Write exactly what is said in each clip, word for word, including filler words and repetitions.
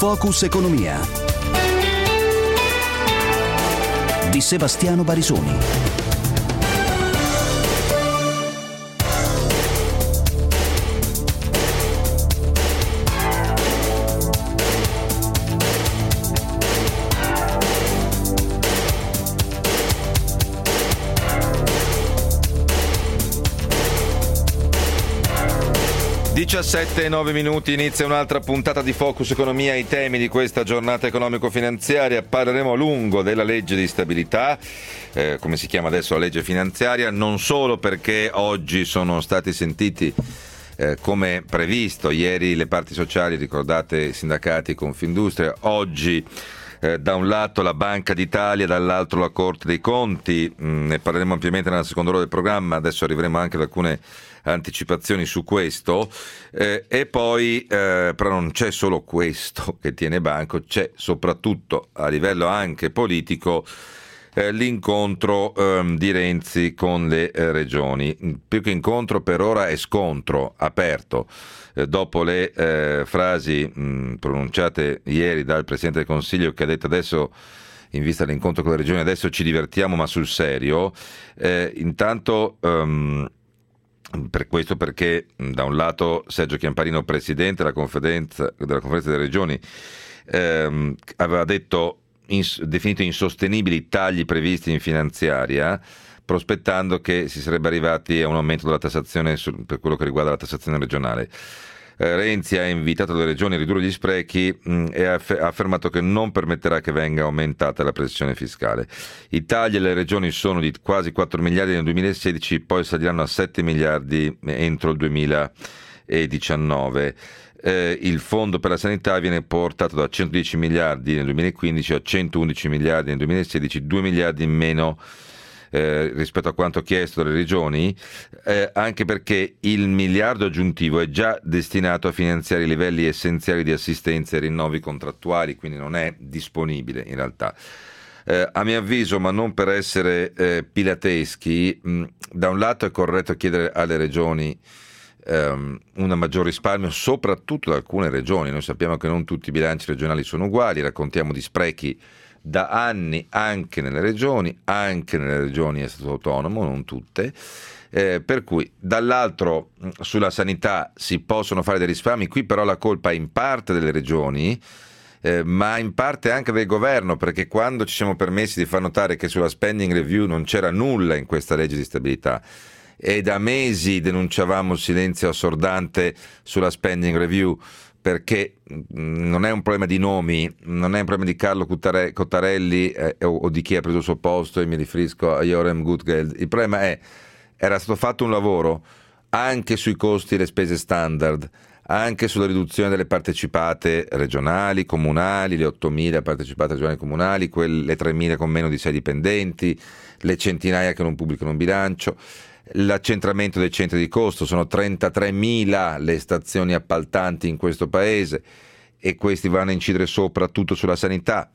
Focus Economia di Sebastiano Barisoni. diciassette e nove minuti, inizia un'altra puntata di Focus Economia. I temi di questa giornata economico-finanziaria: parleremo a lungo della legge di stabilità, eh, come si chiama adesso la legge finanziaria, non solo perché oggi sono stati sentiti eh, come previsto ieri le parti sociali, ricordate sindacati, Confindustria, oggi Eh, da un lato la Banca d'Italia, dall'altro la Corte dei Conti. Mm, ne parleremo ampiamente nella seconda ora del programma, adesso arriveremo anche ad alcune anticipazioni su questo, eh, e poi eh, però non c'è solo questo che tiene banco, c'è soprattutto a livello anche politico eh, l'incontro eh, di Renzi con le eh, regioni. Più che incontro per ora è scontro aperto. Dopo le eh, frasi mh, pronunciate ieri dal Presidente del Consiglio, che ha detto adesso, in vista dell'incontro con le regioni, adesso ci divertiamo ma sul serio, eh, intanto um, per questo perché da un lato Sergio Chiamparino, Presidente della Conferenza, della Conferenza delle Regioni, ehm, aveva detto ins- definito insostenibili i tagli previsti in finanziaria, prospettando che si sarebbe arrivati a un aumento della tassazione sul, per quello che riguarda la tassazione regionale. Eh, Renzi ha invitato le regioni a ridurre gli sprechi mh, e ha, aff- ha affermato che non permetterà che venga aumentata la pressione fiscale. I tagli alle regioni sono di quasi quattro miliardi nel duemilasedici, poi saliranno a sette miliardi entro il duemiladiciannove. Eh, il fondo per la sanità viene portato da centodieci miliardi nel duemilaquindici a centoundici miliardi nel duemilasedici, due miliardi in meno Eh, rispetto a quanto chiesto dalle regioni, eh, anche perché il miliardo aggiuntivo è già destinato a finanziare i livelli essenziali di assistenza e rinnovi contrattuali, quindi non è disponibile in realtà. Eh, a mio avviso, ma non per essere eh, pilateschi, mh, da un lato è corretto chiedere alle regioni um, un maggior risparmio, soprattutto da alcune regioni. Noi sappiamo che non tutti i bilanci regionali sono uguali, raccontiamo di sprechi da anni anche nelle regioni, anche nelle regioni a statuto autonomo, non tutte, eh, per cui dall'altro sulla sanità si possono fare dei risparmi, qui però la colpa è in parte delle regioni, eh, ma in parte anche del governo, perché quando ci siamo permessi di far notare che sulla spending review non c'era nulla in questa legge di stabilità e da mesi denunciavamo il silenzio assordante sulla spending review, perché non è un problema di nomi, non è un problema di Carlo Cottare- Cottarelli eh, o, o di chi ha preso il suo posto, e mi riferisco a Jorem Gutgeld. Il problema è, era stato fatto un lavoro anche sui costi e le spese standard, anche sulla riduzione delle partecipate regionali, comunali, le ottomila partecipate regionali e comunali, quelle tremila con meno di sei dipendenti, le centinaia che non pubblicano un bilancio, l'accentramento dei centri di costo. Sono trentatremila le stazioni appaltanti in questo paese e questi vanno a incidere soprattutto sulla sanità.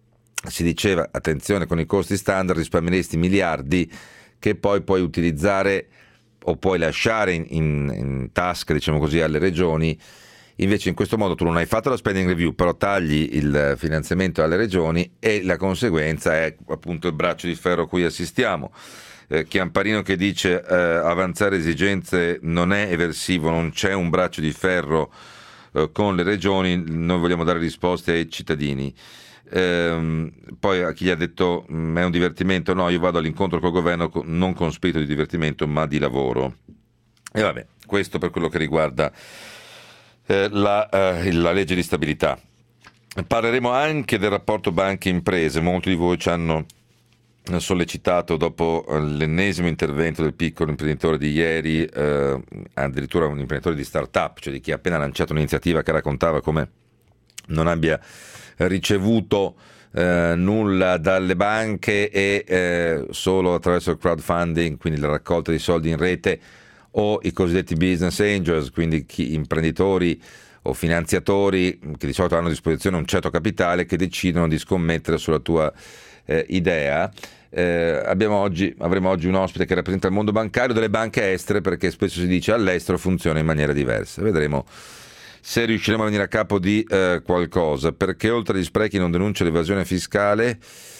Si diceva, attenzione, con i costi standard risparmieresti miliardi che poi puoi utilizzare o puoi lasciare in, in, in tasca, diciamo così, alle regioni. Invece in questo modo tu non hai fatto la spending review, però tagli il finanziamento alle regioni e la conseguenza è appunto il braccio di ferro a cui assistiamo. Eh, Chiamparino che dice eh, avanzare esigenze non è eversivo, non c'è un braccio di ferro eh, con le regioni, noi vogliamo dare risposte ai cittadini. Eh, poi a chi gli ha detto mh, è un divertimento, no, io vado all'incontro col governo con, non con spirito di divertimento ma di lavoro. E vabbè, questo per quello che riguarda eh, la, eh, la legge di stabilità. Parleremo anche del rapporto banche-imprese. Molti di voi ci hanno sollecitato dopo l'ennesimo intervento del piccolo imprenditore di ieri, eh, addirittura un imprenditore di start-up, cioè di chi ha appena lanciato un'iniziativa che raccontava come non abbia ricevuto eh, nulla dalle banche e eh, solo attraverso il crowdfunding, quindi la raccolta di soldi in rete, o i cosiddetti business angels, quindi chi, imprenditori o finanziatori che di solito hanno a disposizione un certo capitale, che decidono di scommettere sulla tua eh, idea. Eh, abbiamo oggi, avremo oggi un ospite che rappresenta il mondo bancario delle banche estere, perché spesso si dice all'estero funziona in maniera diversa. Vedremo se riusciremo a venire a capo di eh, qualcosa, perché oltre agli sprechi non denuncia l'evasione fiscale,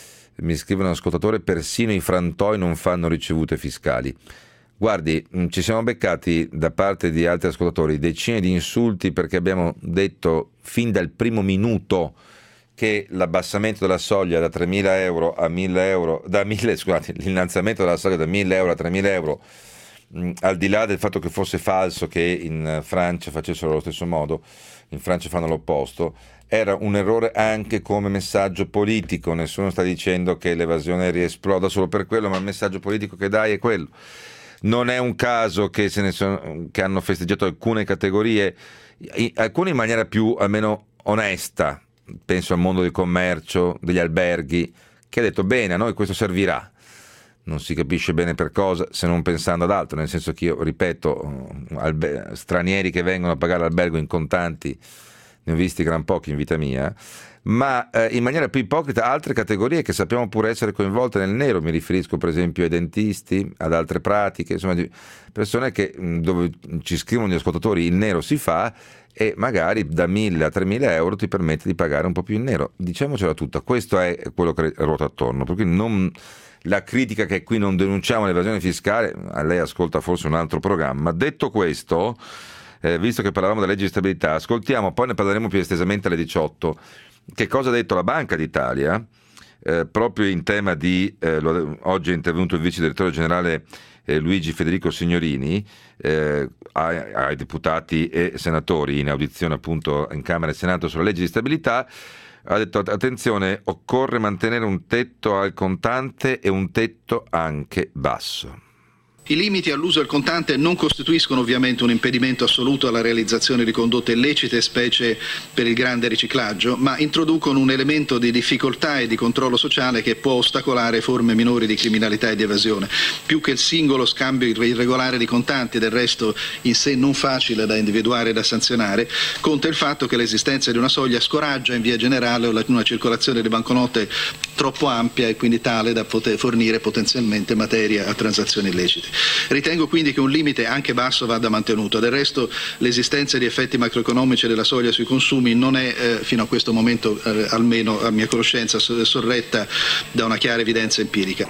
mi scrive un ascoltatore, persino i frantoi non fanno ricevute fiscali. Guardi, ci siamo beccati da parte di altri ascoltatori decine di insulti perché abbiamo detto fin dal primo minuto che l'abbassamento della soglia da tremila euro a mille euro, da mille, scusate, l'innalzamento della soglia da mille euro a tremila euro, mh, al di là del fatto che fosse falso che in Francia facessero allo stesso modo, in Francia fanno l'opposto, era un errore anche come messaggio politico. Nessuno sta dicendo che l'evasione riesploda solo per quello, ma il messaggio politico che dai è quello. Non è un caso che, se ne sono, che hanno festeggiato alcune categorie, alcune in maniera più almeno onesta, penso al mondo del commercio, degli alberghi, che ha detto bene, a noi questo servirà. Non si capisce bene per cosa, se non pensando ad altro, nel senso che io, ripeto, albe- stranieri che vengono a pagare l'albergo in contanti, ne ho visti gran pochi in vita mia, ma eh, in maniera più ipocrita altre categorie che sappiamo pure essere coinvolte nel nero. Mi riferisco per esempio ai dentisti, ad altre pratiche, insomma di persone che, dove ci scrivono gli ascoltatori, il nero si fa e magari da mille a tremila euro ti permette di pagare un po' più in nero. Diciamocela tutta, questo è quello che ruota attorno, per cui non, la critica che qui non denunciamo l'evasione fiscale, a lei ascolta forse un altro programma. Detto questo, eh, visto che parlavamo della legge di stabilità, ascoltiamo, poi ne parleremo più estesamente alle diciotto, che cosa ha detto la Banca d'Italia eh, proprio in tema di eh, lo, oggi è intervenuto il vice direttore generale eh, Luigi Federico Signorini eh, ai, ai deputati e senatori in audizione appunto in Camera e Senato sulla legge di stabilità. Ha detto attenzione, occorre mantenere un tetto al contante e un tetto anche basso. I limiti all'uso del contante non costituiscono ovviamente un impedimento assoluto alla realizzazione di condotte illecite, specie per il grande riciclaggio, ma introducono un elemento di difficoltà e di controllo sociale che può ostacolare forme minori di criminalità e di evasione. Più che il singolo scambio irregolare di contanti, del resto in sé non facile da individuare e da sanzionare, conta il fatto che l'esistenza di una soglia scoraggia in via generale una circolazione di banconote troppo ampia e quindi tale da poter fornire potenzialmente materia a transazioni illecite. Ritengo quindi che un limite anche basso vada mantenuto. Del resto l'esistenza di effetti macroeconomici della soglia sui consumi non è eh, fino a questo momento, eh, almeno a mia conoscenza, sorretta da una chiara evidenza empirica.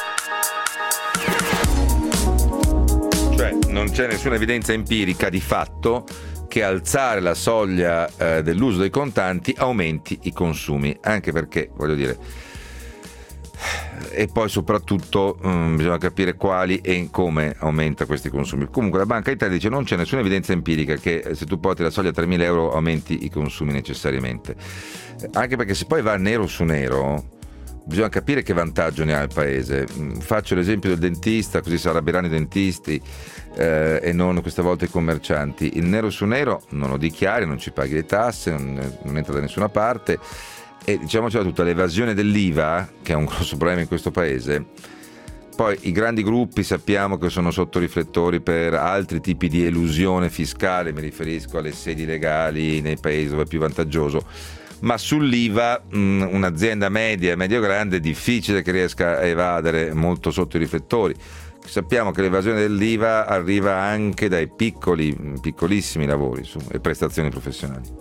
Cioè non c'è nessuna evidenza empirica di fatto che alzare la soglia eh, dell'uso dei contanti aumenti i consumi, anche perché, voglio dire, e poi soprattutto um, bisogna capire quali e come aumenta questi consumi. Comunque la Banca d'Italia dice non c'è nessuna evidenza empirica che se tu porti la soglia a tremila euro aumenti i consumi necessariamente, anche perché se poi va nero su nero bisogna capire che vantaggio ne ha il paese. Faccio l'esempio del dentista, così si arrabbieranno i dentisti eh, e non questa volta i commercianti. Il nero su nero non lo dichiari, non ci paghi le tasse, non, non entra da nessuna parte. E diciamocela tutta, l'evasione dell'I V A, che è un grosso problema in questo paese, poi i grandi gruppi sappiamo che sono sotto riflettori per altri tipi di elusione fiscale, mi riferisco alle sedi legali nei paesi dove è più vantaggioso, ma sull'I V A mh, un'azienda media, medio-grande è difficile che riesca a evadere, molto sotto i riflettori. Sappiamo che l'evasione dell'I V A arriva anche dai piccoli, piccolissimi lavori su, e prestazioni professionali.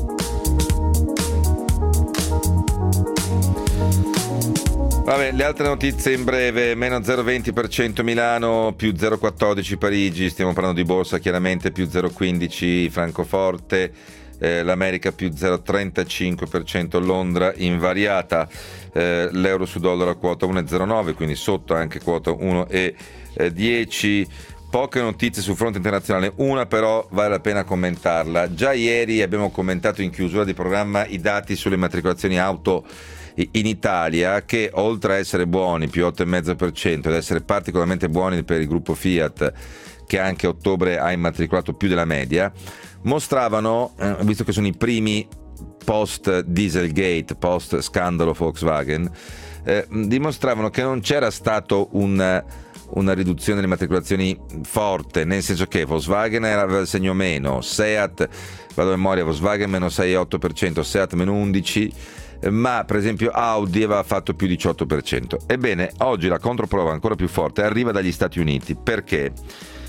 Vabbè, le altre notizie in breve: meno zero virgola venti per cento Milano, più zero virgola quattordici Parigi, stiamo parlando di borsa chiaramente, più zero virgola quindici Francoforte, eh, l'America più zero virgola trentacinque per cento Londra, invariata, eh, l'euro su dollaro a quota uno virgola zero nove, quindi sotto anche quota uno virgola dieci. Poche notizie sul fronte internazionale, una però vale la pena commentarla. Già ieri abbiamo commentato in chiusura di programma i dati sulle immatricolazioni auto in Italia, che oltre a essere buoni, più otto virgola cinque per cento, ed essere particolarmente buoni per il gruppo Fiat, che anche a ottobre ha immatricolato più della media, mostravano, eh, visto che sono i primi post Dieselgate, post scandalo Volkswagen, eh, dimostravano che non c'era stato un una riduzione delle immatricolazioni forte, nel senso che Volkswagen aveva il segno meno, Seat, vado a memoria, Volkswagen meno sei virgola otto per cento, Seat meno undici per cento, ma per esempio Audi aveva fatto più diciotto per cento. Ebbene, oggi la controprova ancora più forte arriva dagli Stati Uniti. Perché?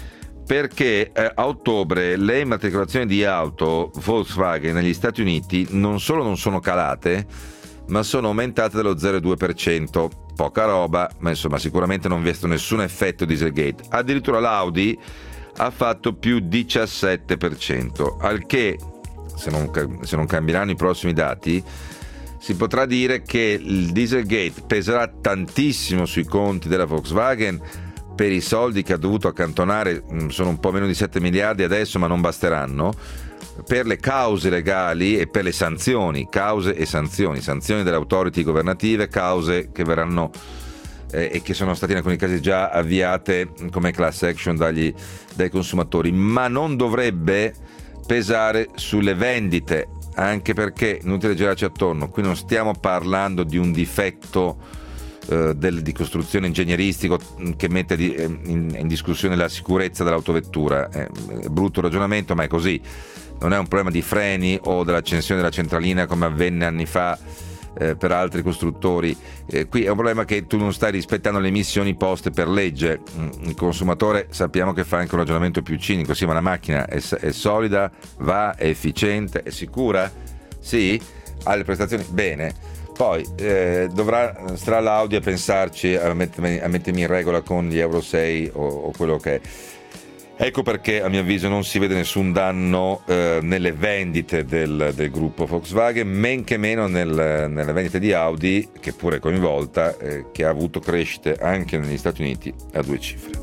perché eh, a ottobre le immatricolazioni di auto Volkswagen negli Stati Uniti non solo non sono calate, ma sono aumentate dello zero virgola due per cento. Poca roba, ma insomma sicuramente non vi è stato nessun effetto Dieselgate. Addirittura l'Audi ha fatto più diciassette per cento, al che, se non, se non cambieranno i prossimi dati, si potrà dire che il Dieselgate peserà tantissimo sui conti della Volkswagen per i soldi che ha dovuto accantonare. Sono un po' meno di sette miliardi adesso, ma non basteranno, per le cause legali e per le sanzioni, cause e sanzioni, sanzioni delle authority governative, cause che verranno eh, e che sono state in alcuni casi già avviate come class action dagli, dai consumatori, ma non dovrebbe pesare sulle vendite, anche perché, inutile girarci attorno, qui non stiamo parlando di un difetto eh, del, di costruzione ingegneristico che mette di, eh, in, in discussione la sicurezza dell'autovettura. È, è brutto ragionamento, ma è così. Non è un problema di freni o dell'accensione della centralina come avvenne anni fa eh, per altri costruttori. Eh, qui è un problema che tu non stai rispettando le emissioni poste per legge. Il consumatore sappiamo che fa anche un ragionamento più cinico: sì, ma la macchina è, è solida, va, è efficiente, è sicura? Sì? Ha le prestazioni? Bene. Poi eh, dovrà, sarà l'Audi a pensarci, a mettermi, a mettermi in regola con gli Euro sei o, o quello che è. Ecco perché a mio avviso non si vede nessun danno eh, nelle vendite del, del gruppo Volkswagen, men che meno nel, nelle vendite di Audi, che pure è coinvolta, eh, che ha avuto crescite anche negli Stati Uniti a due cifre.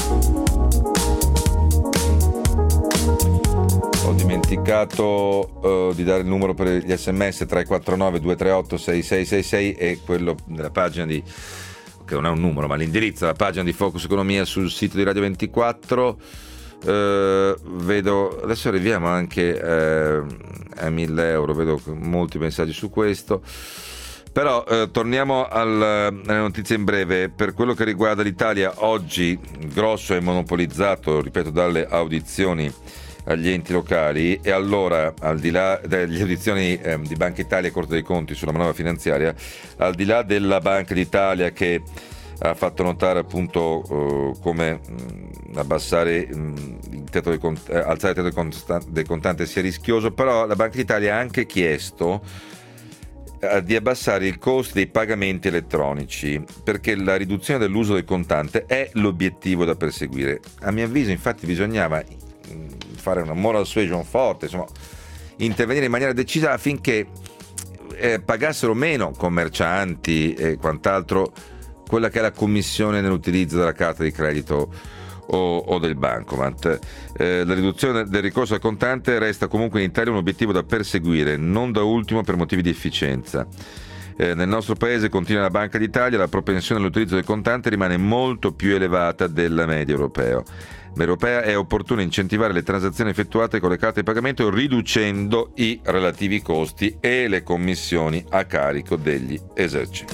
Ho dimenticato uh, di dare il numero per gli sms: tre quattro nove due tre otto sei sei sei sei, e quello della pagina di, che non è un numero ma l'indirizzo della pagina di Focus Economia sul sito di Radio ventiquattro. Uh, vedo adesso arriviamo anche uh, a mille euro, vedo molti messaggi su questo, però uh, torniamo al, alle notizie in breve. Per quello che riguarda l'Italia, oggi grosso è monopolizzato, ripeto, dalle audizioni agli enti locali, e allora, al di là delle audizioni eh, di Banca Italia e Corte dei Conti sulla manovra finanziaria, al di là della Banca d'Italia che ha fatto notare appunto eh, come mh, abbassare mh, il tetto del cont- eh, alzare il tetto del, constan- del contante sia rischioso, però la Banca d'Italia ha anche chiesto eh, di abbassare il costo dei pagamenti elettronici, perché la riduzione dell'uso del contante è l'obiettivo da perseguire. A mio avviso, infatti, bisognava fare una moral suasion forte, insomma, intervenire in maniera decisa affinché eh, pagassero meno commercianti e quant'altro quella che è la commissione nell'utilizzo della carta di credito o, o del bancomat. Eh, la riduzione del ricorso al contante resta comunque in Italia un obiettivo da perseguire, non da ultimo per motivi di efficienza. Eh, nel nostro paese, continua la Banca d'Italia, la propensione all'utilizzo del contante rimane molto più elevata della media europea. europea è opportuno incentivare le transazioni effettuate con le carte di pagamento riducendo i relativi costi e le commissioni a carico degli esercenti.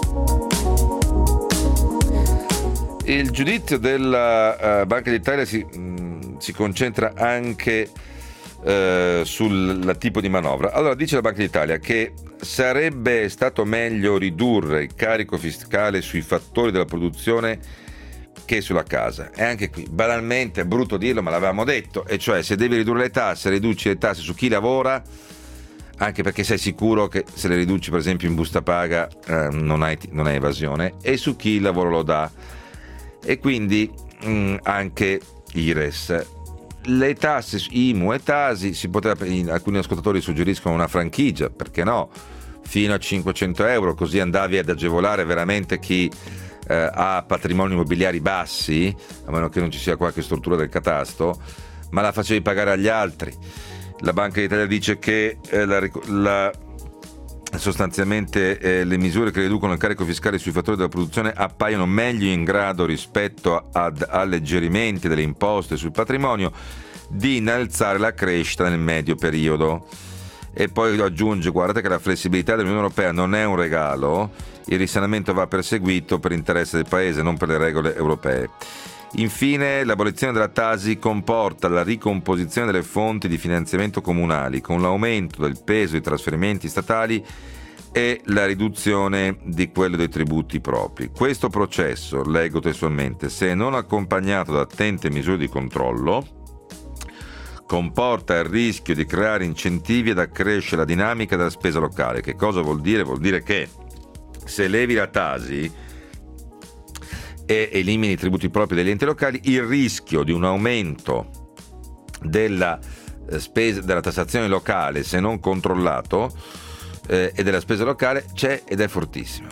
Il giudizio della uh, Banca d'Italia si, mh, si concentra anche uh, sul tipo di manovra. Allora, dice la Banca d'Italia che sarebbe stato meglio ridurre il carico fiscale sui fattori della produzione che sulla casa. E anche qui, banalmente, è brutto dirlo, ma l'avevamo detto, e cioè, se devi ridurre le tasse, riduci le tasse su chi lavora, anche perché sei sicuro che se le riduci per esempio in busta paga eh, non hai, non hai evasione, e su chi il lavoro lo dà, e quindi mh, anche I R E S. Le tasse I M U e Tasi si poteva, alcuni ascoltatori suggeriscono una franchigia, perché no, fino a cinquecento euro, così andavi ad agevolare veramente chi eh, ha patrimoni immobiliari bassi, a meno che non ci sia qualche struttura del catasto, ma la facevi pagare agli altri. La Banca d'Italia dice che eh, la, la, sostanzialmente eh, le misure che riducono il carico fiscale sui fattori della produzione appaiono meglio in grado rispetto ad alleggerimenti delle imposte sul patrimonio di innalzare la crescita nel medio periodo. E poi aggiunge: guardate che la flessibilità dell'Unione Europea non è un regalo, il risanamento va perseguito per interesse del Paese, non per le regole europee. Infine, l'abolizione della Tasi comporta la ricomposizione delle fonti di finanziamento comunali, con l'aumento del peso dei trasferimenti statali e la riduzione di quello dei tributi propri. Questo processo, leggo testualmente, se non accompagnato da attente misure di controllo, comporta il rischio di creare incentivi ed accrescere la dinamica della spesa locale. Che cosa vuol dire? Vuol dire che se levi la Tasi e elimini i tributi propri degli enti locali, il rischio di un aumento della spesa, della tassazione locale, se non controllato, eh, e della spesa locale c'è ed è fortissimo.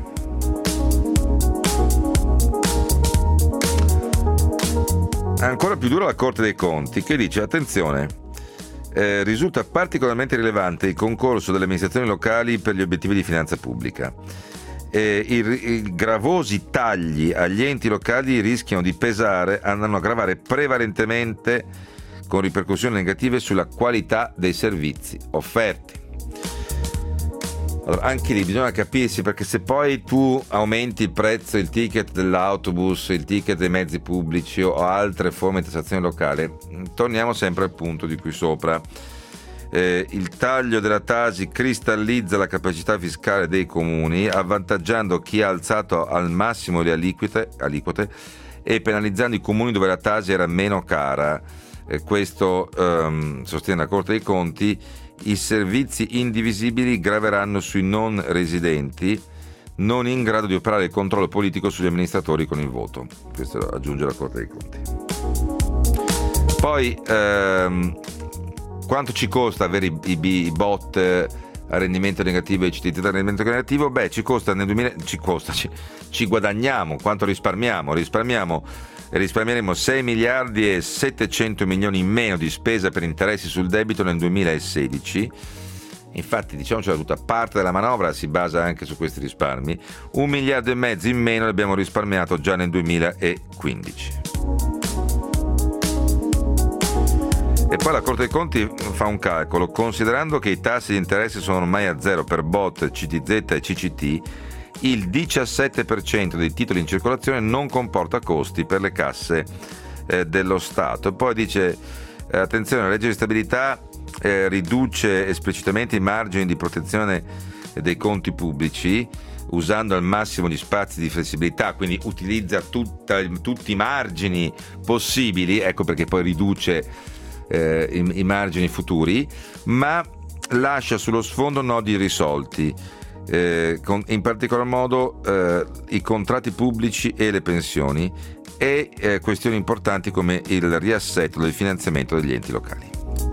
Ancora più dura la Corte dei Conti, che dice: attenzione, eh, risulta particolarmente rilevante il concorso delle amministrazioni locali per gli obiettivi di finanza pubblica. Eh, i, i gravosi tagli agli enti locali rischiano di pesare, andranno a gravare prevalentemente con ripercussioni negative sulla qualità dei servizi offerti. Allora, anche lì bisogna capirsi, perché se poi tu aumenti il prezzo, il ticket dell'autobus, il ticket dei mezzi pubblici o altre forme di tassazione locale, torniamo sempre al punto di qui sopra. Eh, il taglio della Tasi cristallizza la capacità fiscale dei comuni, avvantaggiando chi ha alzato al massimo le aliquote, aliquote e penalizzando i comuni dove la Tasi era meno cara. Eh, questo ehm, sostiene la Corte dei Conti. I servizi indivisibili graveranno sui non residenti, non in grado di operare il controllo politico sugli amministratori con il voto. Questo aggiunge la Corte dei Conti. Poi ehm, quanto ci costa avere i, i, i bot a rendimento negativo e i C T T a rendimento negativo? Beh, ci costa nel duemila, ci costa, ci, ci guadagniamo. Quanto risparmiamo? Risparmiamo risparmieremo sei miliardi e settecento milioni in meno di spesa per interessi sul debito nel duemilasedici. Infatti, diciamocela tutta, parte della manovra si basa anche su questi risparmi. Un miliardo e mezzo in meno l'abbiamo risparmiato già nel duemilaquindici. E poi la Corte dei Conti fa un calcolo: considerando che i tassi di interesse sono ormai a zero per B O T, C T Z e C C T, il diciassette per cento dei titoli in circolazione non comporta costi per le casse eh, dello Stato. E poi dice, eh, attenzione, la legge di stabilità eh, riduce esplicitamente i margini di protezione dei conti pubblici, usando al massimo gli spazi di flessibilità, quindi utilizza tutta, tutti i margini possibili, ecco perché poi riduce eh, i, i margini futuri, ma lascia sullo sfondo nodi irrisolti. Eh, con, in particolar modo eh, i contratti pubblici e le pensioni e eh, questioni importanti come il riassetto del finanziamento degli enti locali.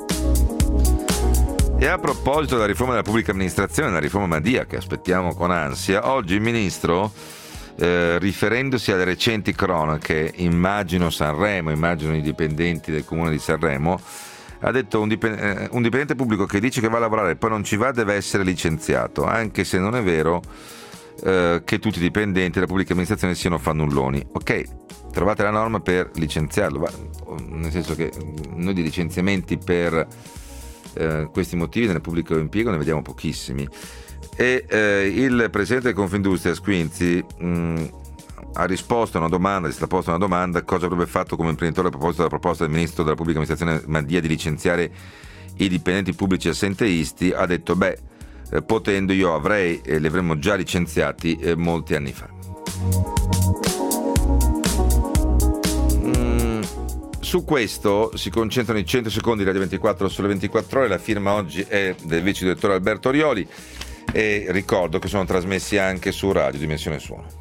E a proposito della riforma della pubblica amministrazione, la riforma Madia che aspettiamo con ansia, oggi il ministro, eh, riferendosi alle recenti cronache, immagino Sanremo, immagino i dipendenti del comune di Sanremo, ha detto un, dipend- eh, un dipendente pubblico che dice che va a lavorare e poi non ci va deve essere licenziato, anche se non è vero eh, che tutti i dipendenti della pubblica amministrazione siano fannulloni. Ok, trovate la norma per licenziarlo, va, nel senso che noi di licenziamenti per eh, questi motivi nel pubblico impiego ne vediamo pochissimi. E eh, il presidente del Confindustria Squinzi mh, ha risposto a una domanda, si è posto una domanda: cosa avrebbe fatto come imprenditore a proposito della proposta del ministro della pubblica amministrazione Madia di licenziare i dipendenti pubblici assenteisti. Ha detto: beh, eh, potendo io avrei e eh, li avremmo già licenziati eh, molti anni fa. Mm, su questo si concentrano i cento secondi di Radio ventiquattro sulle ventiquattro ore. La firma oggi è del vice direttore Alberto Orioli e ricordo che sono trasmessi anche su Radio Dimensione Suono.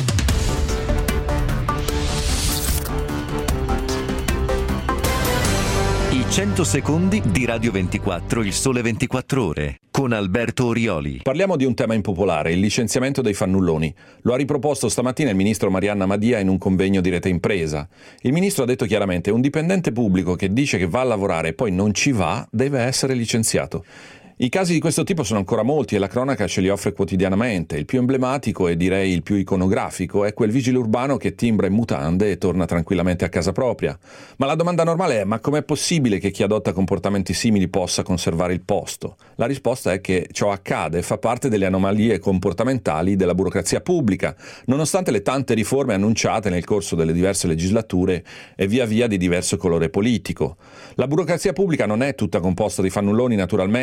cento secondi di Radio ventiquattro, il sole ventiquattro ore, con Alberto Orioli. Parliamo di un tema impopolare, il licenziamento dei fannulloni. Lo ha riproposto stamattina il ministro Marianna Madia in un convegno di Rete Impresa. Il ministro ha detto chiaramente: un dipendente pubblico che dice che va a lavorare e poi non ci va deve essere licenziato. I casi di questo tipo sono ancora molti e la cronaca ce li offre quotidianamente. Il più emblematico e direi il più iconografico è quel vigile urbano che timbra in mutande e torna tranquillamente a casa propria. Ma la domanda normale è: ma com'è possibile che chi adotta comportamenti simili possa conservare il posto? La risposta è che ciò accade e fa parte delle anomalie comportamentali della burocrazia pubblica, nonostante le tante riforme annunciate nel corso delle diverse legislature e via via di diverso colore politico. La burocrazia pubblica non è tutta composta di fannulloni, naturalmente, lo ha precisato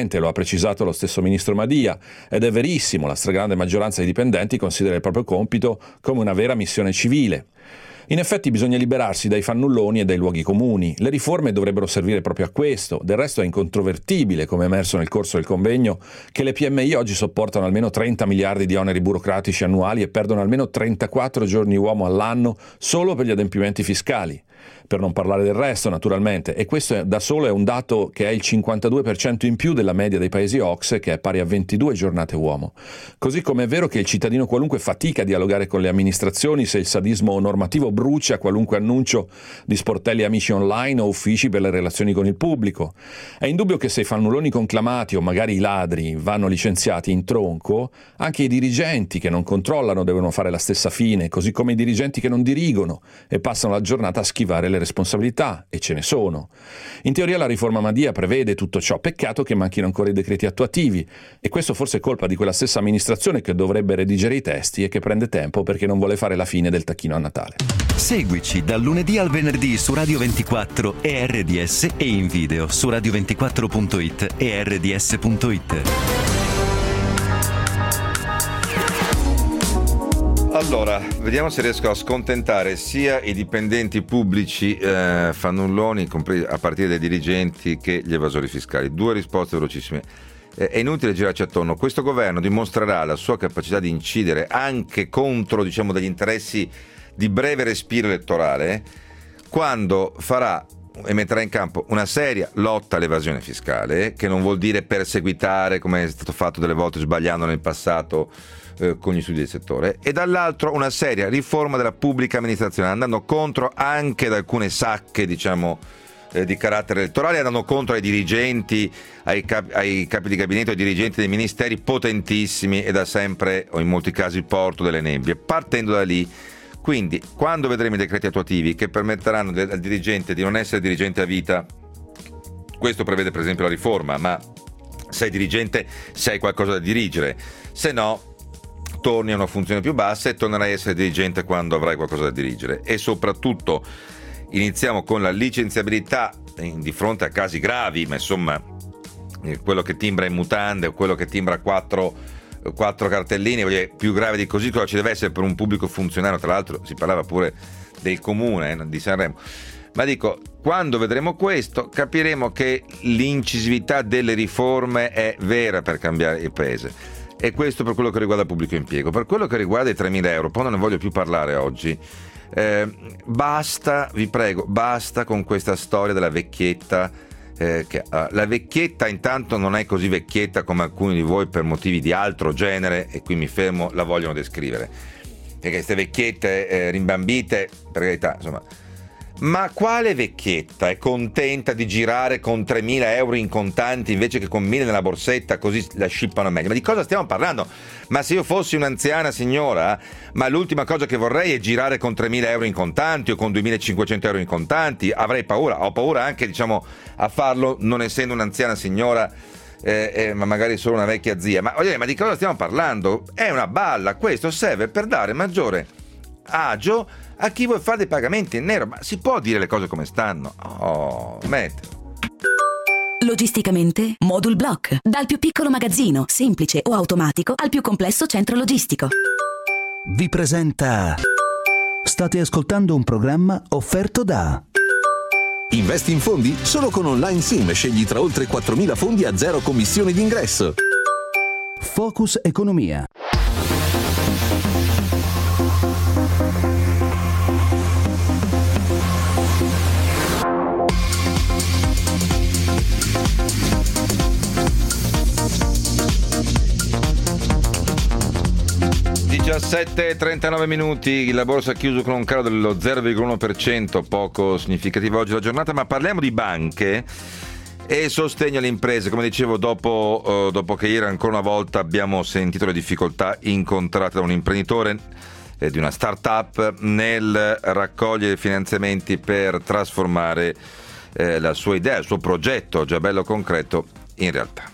precisato lo stesso ministro Madia, ed è verissimo, la stragrande maggioranza dei dipendenti considera il proprio compito come una vera missione civile. In effetti bisogna liberarsi dai fannulloni e dai luoghi comuni. Le riforme dovrebbero servire proprio a questo. Del resto è incontrovertibile, come emerso nel corso del convegno, che le P M I oggi sopportano almeno trenta miliardi di oneri burocratici annuali e perdono almeno trentaquattro giorni uomo all'anno solo per gli adempimenti fiscali. Per non parlare del resto, naturalmente, e questo è, da solo è un dato che è il cinquantadue per cento in più della media dei paesi O C S E, che è pari a ventidue giornate uomo. Così come è vero che il cittadino qualunque fatica a dialogare con le amministrazioni se il sadismo normativo brucia qualunque annuncio di sportelli amici online o uffici per le relazioni con il pubblico. È indubbio che se i fannulloni conclamati o magari i ladri vanno licenziati in tronco, anche i dirigenti che non controllano devono fare la stessa fine, così come i dirigenti che non dirigono e passano la giornata a schivare le responsabilità, e ce ne sono. In teoria la riforma Madia prevede tutto ciò, peccato che manchino ancora i decreti attuativi, e questo forse è colpa di quella stessa amministrazione che dovrebbe redigere i testi e che prende tempo perché non vuole fare la fine del tacchino a Natale. Seguici dal lunedì al venerdì su Radio ventiquattro e R D S e in video su radio ventiquattro punto it e R D S punto it. Allora, vediamo se riesco a scontentare sia i dipendenti pubblici eh, fannulloni, a partire dai dirigenti, che gli evasori fiscali. Due risposte velocissime. Eh, è inutile girarci attorno. Questo governo dimostrerà la sua capacità di incidere anche contro, diciamo, degli interessi di breve respiro elettorale quando farà e metterà in campo una seria lotta all'evasione fiscale, che non vuol dire perseguitare, come è stato fatto delle volte sbagliando nel passato eh, con gli studi del settore, e dall'altro una seria riforma della pubblica amministrazione, andando contro anche ad alcune sacche, diciamo, eh, di carattere elettorale, andando contro ai dirigenti, ai, cap- ai capi di gabinetto, ai dirigenti dei ministeri potentissimi e da sempre, o in molti casi, porto delle nebbie. Partendo da lì, quindi, quando vedremo i decreti attuativi che permetteranno al dirigente di non essere dirigente a vita, questo prevede per esempio la riforma, ma sei dirigente se hai qualcosa da dirigere, se no torni a una funzione più bassa e tornerai a essere dirigente quando avrai qualcosa da dirigere. E soprattutto iniziamo con la licenziabilità di fronte a casi gravi, ma insomma quello che timbra in mutande o quello che timbra quattro quattro cartellini, più grave di così cosa ci deve essere per un pubblico funzionario. Tra l'altro si parlava pure del comune eh, di Sanremo. Ma dico, quando vedremo questo capiremo che l'incisività delle riforme è vera per cambiare il paese. E questo per quello che riguarda il pubblico impiego. Per quello che riguarda i tremila euro, poi non ne voglio più parlare oggi. Eh, basta, vi prego, basta con questa storia della vecchietta. Eh, che, uh, la vecchietta intanto non è così vecchietta come alcuni di voi per motivi di altro genere, e qui mi fermo, la vogliono descrivere, perché queste vecchiette eh, rimbambite, per carità, insomma. Ma quale vecchietta è contenta di girare con tremila euro in contanti invece che con mille nella borsetta, così la scippano meglio? Ma di cosa stiamo parlando? Ma se io fossi un'anziana signora, ma l'ultima cosa che vorrei è girare con tremila euro in contanti o con duemilacinquecento euro in contanti, avrei paura. Ho paura anche, diciamo, a farlo non essendo un'anziana signora, eh, eh, ma magari solo una vecchia zia. Ma, oye, ma di cosa stiamo parlando? È una balla. Questo serve per dare maggiore agio a chi vuole fare dei pagamenti in nero. Ma si può dire le cose come stanno? Oh, mettilo. Logisticamente, Modul Block. Dal più piccolo magazzino, semplice o automatico, al più complesso centro logistico. Vi presenta... State ascoltando un programma offerto da... Investi in fondi? Solo con Online Sim scegli tra oltre quattromila fondi a zero commissioni d'ingresso. Focus Economia. diciassette e trentanove minuti, la borsa ha chiuso con un calo dello zero virgola uno per cento, poco significativo oggi la giornata, ma parliamo di banche e sostegno alle imprese. Come dicevo, dopo, uh, dopo che ieri ancora una volta abbiamo sentito le difficoltà incontrate da un imprenditore eh, di una start-up nel raccogliere finanziamenti per trasformare eh, la sua idea, il suo progetto già bello concreto in realtà.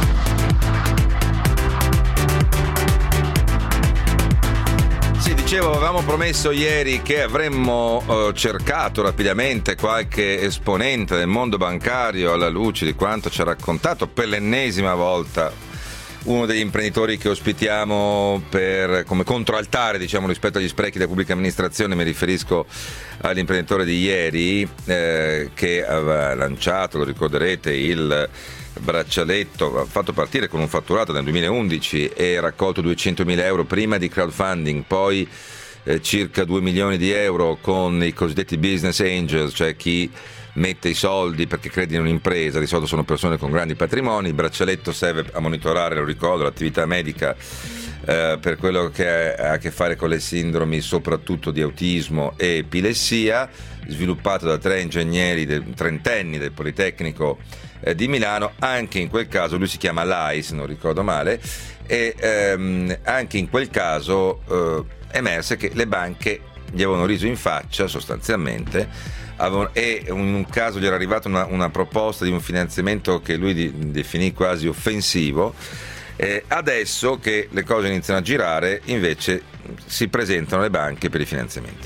Dicevo, dicevo, avevamo promesso ieri che avremmo eh, cercato rapidamente qualche esponente del mondo bancario alla luce di quanto ci ha raccontato per l'ennesima volta uno degli imprenditori che ospitiamo per, come controaltare, diciamo, rispetto agli sprechi della pubblica amministrazione. Mi riferisco all'imprenditore di ieri eh, che aveva lanciato, lo ricorderete, il braccialetto, ha fatto partire con un fatturato nel duemilaundici e raccolto duecentomila euro prima di crowdfunding, poi eh, circa due milioni di euro con i cosiddetti business angels, cioè chi mette i soldi perché crede in un'impresa. Di solito sono persone con grandi patrimoni. Il braccialetto serve a monitorare, lo ricordo, l'attività medica eh, per quello che ha a che fare con le sindromi soprattutto di autismo e epilessia, sviluppato da tre ingegneri del, trentenni del Politecnico eh, di Milano. Anche in quel caso lui si chiama Lais, non ricordo male, e ehm, anche in quel caso eh, emerse che le banche gli avevano riso in faccia sostanzialmente, e in un caso gli era arrivata una, una proposta di un finanziamento che lui di, definì quasi offensivo. Eh, adesso che le cose iniziano a girare, invece si presentano le banche per i finanziamenti.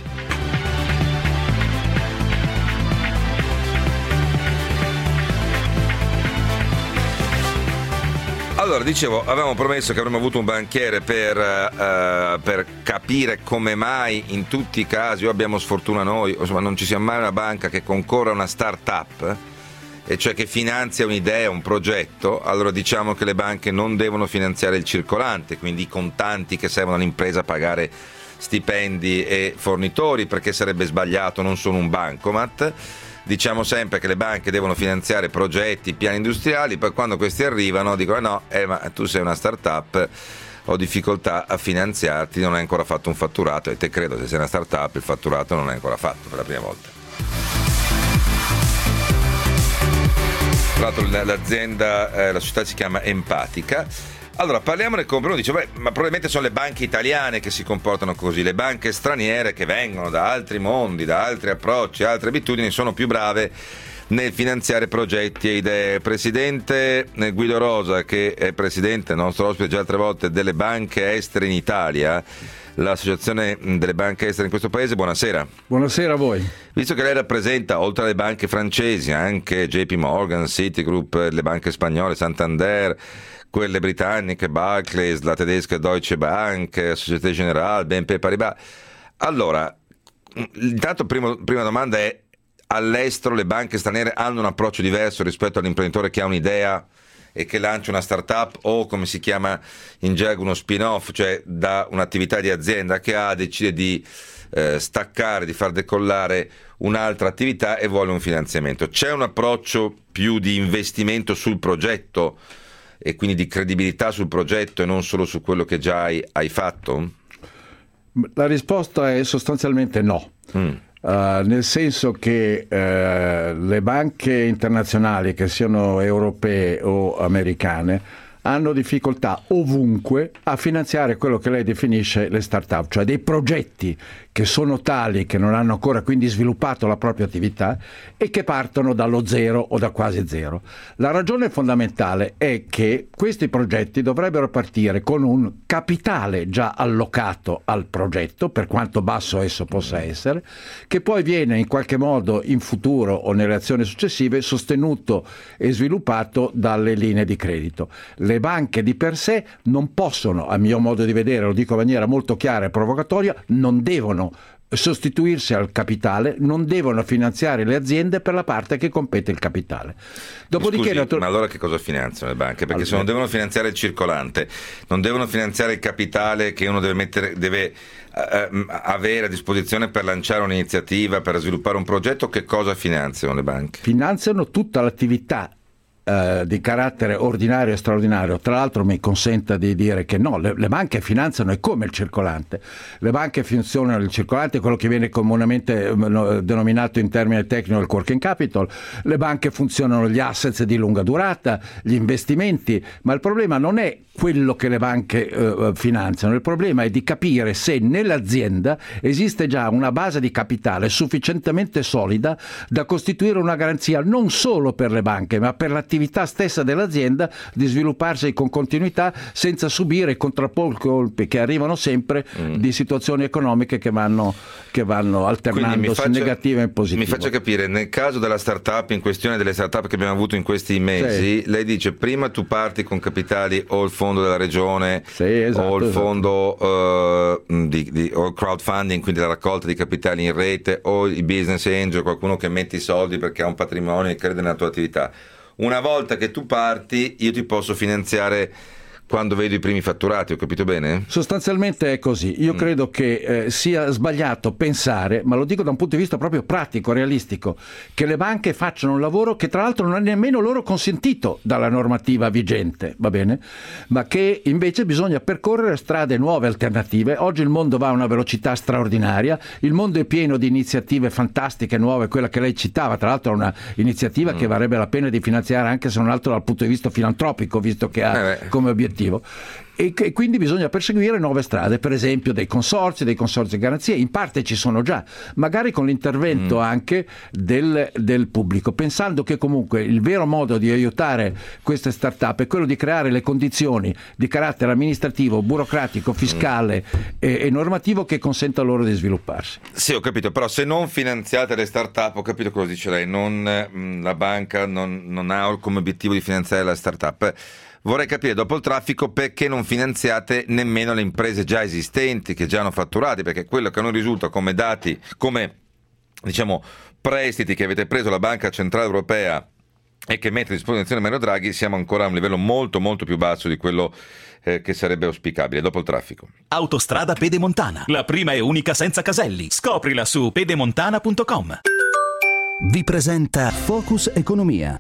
Allora, dicevo, avevamo promesso che avremmo avuto un banchiere per, uh, per capire come mai in tutti i casi, o abbiamo sfortuna noi, insomma non ci sia mai una banca che concorra a una start-up, e cioè che finanzia un'idea, un progetto. Allora diciamo che le banche non devono finanziare il circolante, quindi i contanti che servono all'impresa a pagare stipendi e fornitori, perché sarebbe sbagliato, non sono un bancomat. Diciamo sempre che le banche devono finanziare progetti, piani industriali, poi quando questi arrivano dicono eh no, eh, ma tu sei una start-up, ho difficoltà a finanziarti, non hai ancora fatto un fatturato. E te credo, se sei una start-up il fatturato non è ancora fatto per la prima volta. Tra l'altro l'azienda, eh, la società si chiama Empatica. Allora parliamone con Bruno, dice, beh, ma probabilmente sono le banche italiane che si comportano così, le banche straniere che vengono da altri mondi, da altri approcci, altre abitudini, sono più brave nel finanziare progetti e idee. Presidente Guido Rosa, che è presidente, nostro ospite già altre volte, delle banche estere in Italia, l'associazione delle banche estere in questo paese, buonasera. Buonasera a voi. Visto che lei rappresenta, oltre alle banche francesi, anche J P Morgan, Citigroup, le banche spagnole, Santander, quelle britanniche, Barclays, la tedesca Deutsche Bank, Société Générale, B N P Paribas. Allora, intanto prima, prima domanda è: all'estero le banche straniere hanno un approccio diverso rispetto all'imprenditore che ha un'idea e che lancia una startup, o come si chiama in gergo uno spin-off, cioè da un'attività di azienda che ha, decide di eh, staccare, di far decollare un'altra attività e vuole un finanziamento? C'è un approccio più di investimento sul progetto e quindi di credibilità sul progetto e non solo su quello che già hai, hai fatto? La risposta è sostanzialmente no. Mm. Uh, nel senso che uh, le banche internazionali, che siano europee o americane, hanno difficoltà ovunque a finanziare quello che lei definisce le start-up, cioè dei progetti che sono tali che non hanno ancora quindi sviluppato la propria attività e che partono dallo zero o da quasi zero. La ragione fondamentale è che questi progetti dovrebbero partire con un capitale già allocato al progetto, per quanto basso esso possa essere, che poi viene in qualche modo in futuro o nelle azioni successive sostenuto e sviluppato dalle linee di credito. Le banche di per sé non possono, a mio modo di vedere, lo dico in maniera molto chiara e provocatoria, non devono sostituirsi al capitale, non devono finanziare le aziende per la parte che compete il capitale. Dopodiché, Scusi, natur- ma allora che cosa finanziano le banche? Perché allora, se non devono finanziare il circolante, non devono finanziare il capitale che uno deve mettere, deve uh, avere a disposizione per lanciare un'iniziativa, per sviluppare un progetto, che cosa finanziano le banche? Finanziano tutta l'attività Uh, di carattere ordinario e straordinario. Tra l'altro mi consenta di dire che no, le, le banche finanziano è come il circolante. Le banche funzionano, il circolante è quello che viene comunemente uh, denominato in termini tecnici il working capital. Le banche funzionano gli assets di lunga durata, gli investimenti, ma il problema non è quello che le banche uh, finanziano, il problema è di capire se nell'azienda esiste già una base di capitale sufficientemente solida da costituire una garanzia non solo per le banche ma per l'attività l'attività stessa dell'azienda di svilupparsi con continuità senza subire i contraccolpi che arrivano sempre mm. di situazioni economiche che vanno, che vanno alternandosi faccia, negative e positive. Mi faccia capire, nel caso della startup, in questione delle startup che abbiamo avuto in questi mesi, sì. lei dice prima tu parti con capitali o il fondo della regione sì, esatto, o il esatto. fondo uh, di, di, o il crowdfunding, quindi la raccolta di capitali in rete, o i business angel, qualcuno che mette i soldi perché ha un patrimonio e crede nella tua attività. Una volta che tu parti io ti posso finanziare quando vedo i primi fatturati, ho capito bene? Sostanzialmente è così. Io mm. credo che eh, sia sbagliato pensare, ma lo dico da un punto di vista proprio pratico, realistico, che le banche facciano un lavoro che tra l'altro non è nemmeno loro consentito dalla normativa vigente, va bene? Ma che invece bisogna percorrere strade nuove, alternative. Oggi il mondo va a una velocità straordinaria, il mondo è pieno di iniziative fantastiche, nuove, quella che lei citava, tra l'altro è una iniziativa mm. che varrebbe la pena di finanziare anche se non altro dal punto di vista filantropico, visto che ha eh come obiettivo. E che quindi bisogna perseguire nuove strade, per esempio dei consorzi, dei consorzi di garanzie, in parte ci sono già, magari con l'intervento mm. anche del, del pubblico, pensando che comunque il vero modo di aiutare queste start-up è quello di creare le condizioni di carattere amministrativo, burocratico, fiscale mm. e, e normativo che consenta loro di svilupparsi. Sì, ho capito, però se non finanziate le start-up, ho capito cosa dice lei, non, la banca non, non ha come obiettivo di finanziare la start-up. Vorrei capire dopo il traffico perché non finanziate nemmeno le imprese già esistenti, che già hanno fatturati, perché quello che non risulta come dati, come diciamo prestiti che avete preso la Banca Centrale Europea e che mette a disposizione Mario Draghi, siamo ancora a un livello molto molto più basso di quello eh, che sarebbe auspicabile. Dopo il traffico. Autostrada Pedemontana, la prima e unica senza caselli. Scoprila su pedemontana punto com. Vi presenta Focus Economia.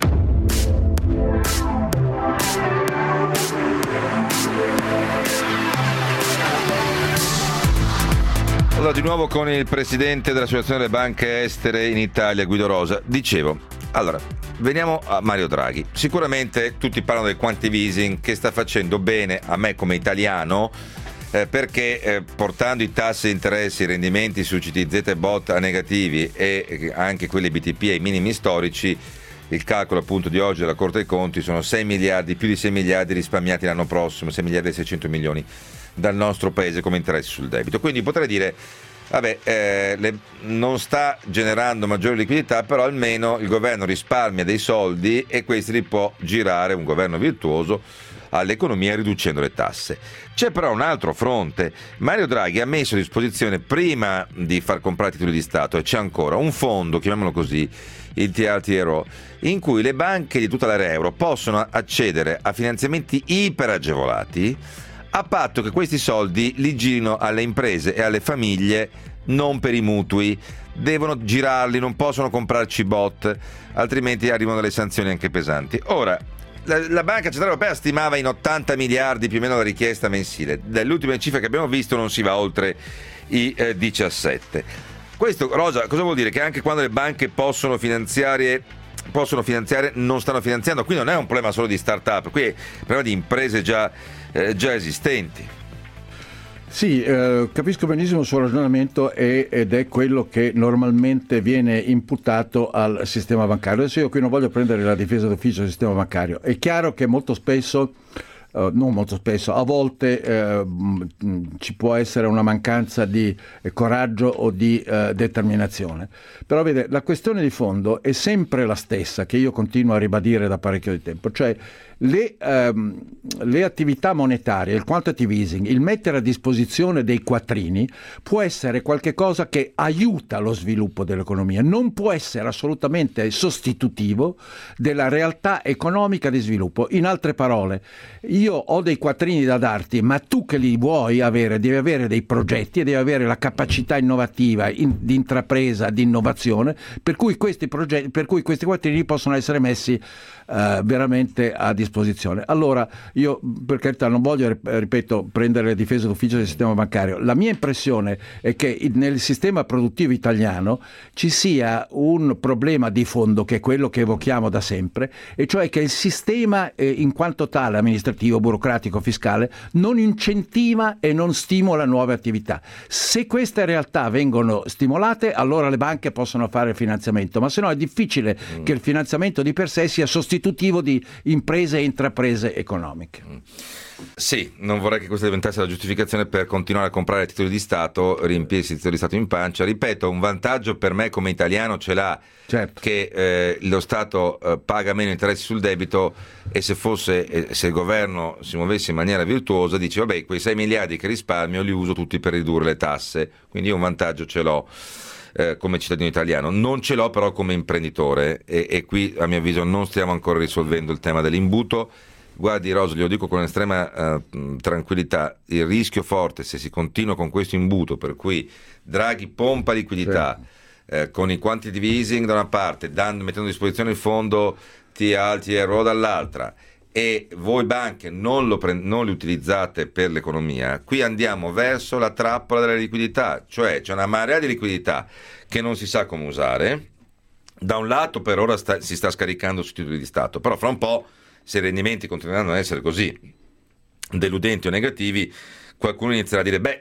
Allora, di nuovo con il presidente dell'Associazione delle Banche Estere in Italia, Guido Rosa. Dicevo, allora, veniamo a Mario Draghi. Sicuramente tutti parlano del quantitative easing, che sta facendo bene a me come italiano, eh, perché eh, portando i tassi di interessi, i rendimenti su C T Z e B O T a negativi e eh, anche quelli B T P ai minimi storici, il calcolo appunto di oggi della Corte dei Conti sono sei miliardi, più di sei miliardi risparmiati l'anno prossimo, sei miliardi e seicento milioni dal nostro paese come interessi sul debito. Quindi potrei dire, vabbè, eh, le, non sta generando maggiore liquidità, però almeno il governo risparmia dei soldi e questi li può girare, un governo virtuoso, all'economia riducendo le tasse. C'è però un altro fronte. Mario Draghi ha messo a disposizione, prima di far comprare titoli di Stato, e c'è ancora un fondo, chiamiamolo così, il T L T R O, in cui le banche di tutta l'area euro possono accedere a finanziamenti iperagevolati a patto che questi soldi li girino alle imprese e alle famiglie, non per i mutui. Devono girarli, non possono comprarci bot, altrimenti arrivano delle sanzioni anche pesanti. Ora, la, la Banca Centrale Europea stimava in ottanta miliardi più o meno la richiesta mensile. Dalle ultime cifre che abbiamo visto non si va oltre i eh, diciassette. Questo, Rosa, cosa vuol dire? Che anche quando le banche possono finanziare possono finanziare non stanno finanziando, quindi non è un problema solo di start-up, qui è un problema di imprese già, eh, già esistenti. Sì, eh, capisco benissimo il suo ragionamento e, ed è quello che normalmente viene imputato al sistema bancario. Adesso io qui non voglio prendere la difesa d'ufficio del sistema bancario. È chiaro che molto spesso Uh, non molto spesso, a volte uh, mh, ci può essere una mancanza di eh, coraggio o di uh, determinazione, però vede, la questione di fondo è sempre la stessa, che io continuo a ribadire da parecchio di tempo, cioè le, um, le attività monetarie, il quantitative easing, il mettere a disposizione dei quattrini può essere qualche cosa che aiuta lo sviluppo dell'economia, non può essere assolutamente sostitutivo della realtà economica di sviluppo. In altre parole, io ho dei quattrini da darti, ma tu che li vuoi avere devi avere dei progetti e devi avere la capacità innovativa, in, di intrapresa, di innovazione, per cui questi progetti, per cui questi quattrini possono essere messi uh, veramente a disposizione disposizione. Allora io per carità non voglio, ripeto, prendere le difese d'ufficio del sistema bancario. La mia impressione è che nel sistema produttivo italiano ci sia un problema di fondo, che è quello che evochiamo da sempre, e cioè che il sistema eh, in quanto tale, amministrativo, burocratico, fiscale, non incentiva e non stimola nuove attività. Se queste realtà vengono stimolate, allora le banche possono fare il finanziamento, ma se no è difficile mm. che il finanziamento di per sé sia sostitutivo di imprese e intraprese economiche. Mm. Sì, non vorrei che questa diventasse la giustificazione per continuare a comprare titoli di Stato, riempirsi titoli di Stato in pancia. Ripeto, un vantaggio per me come italiano ce l'ha, certo. che eh, lo Stato eh, paga meno interessi sul debito, e se fosse eh, se il governo si muovesse in maniera virtuosa dice vabbè, quei sei miliardi che risparmio li uso tutti per ridurre le tasse, quindi io un vantaggio ce l'ho eh, come cittadino italiano, non ce l'ho però come imprenditore, e, e qui a mio avviso non stiamo ancora risolvendo il tema dell'imbuto. Guardi Rosa, glielo dico con estrema uh, tranquillità, il rischio forte se si continua con questo imbuto, per cui Draghi pompa liquidità sì. eh, con i quantitative easing da una parte, dando, mettendo a disposizione il fondo T A L T R O dall'altra, e voi banche non lo, pre- non li utilizzate per l'economia, qui andiamo verso la trappola della liquidità, cioè c'è una marea di liquidità che non si sa come usare. Da un lato per ora sta, si sta scaricando sui titoli di Stato, però fra un po', se i rendimenti continueranno ad essere così deludenti o negativi, qualcuno inizierà a dire beh,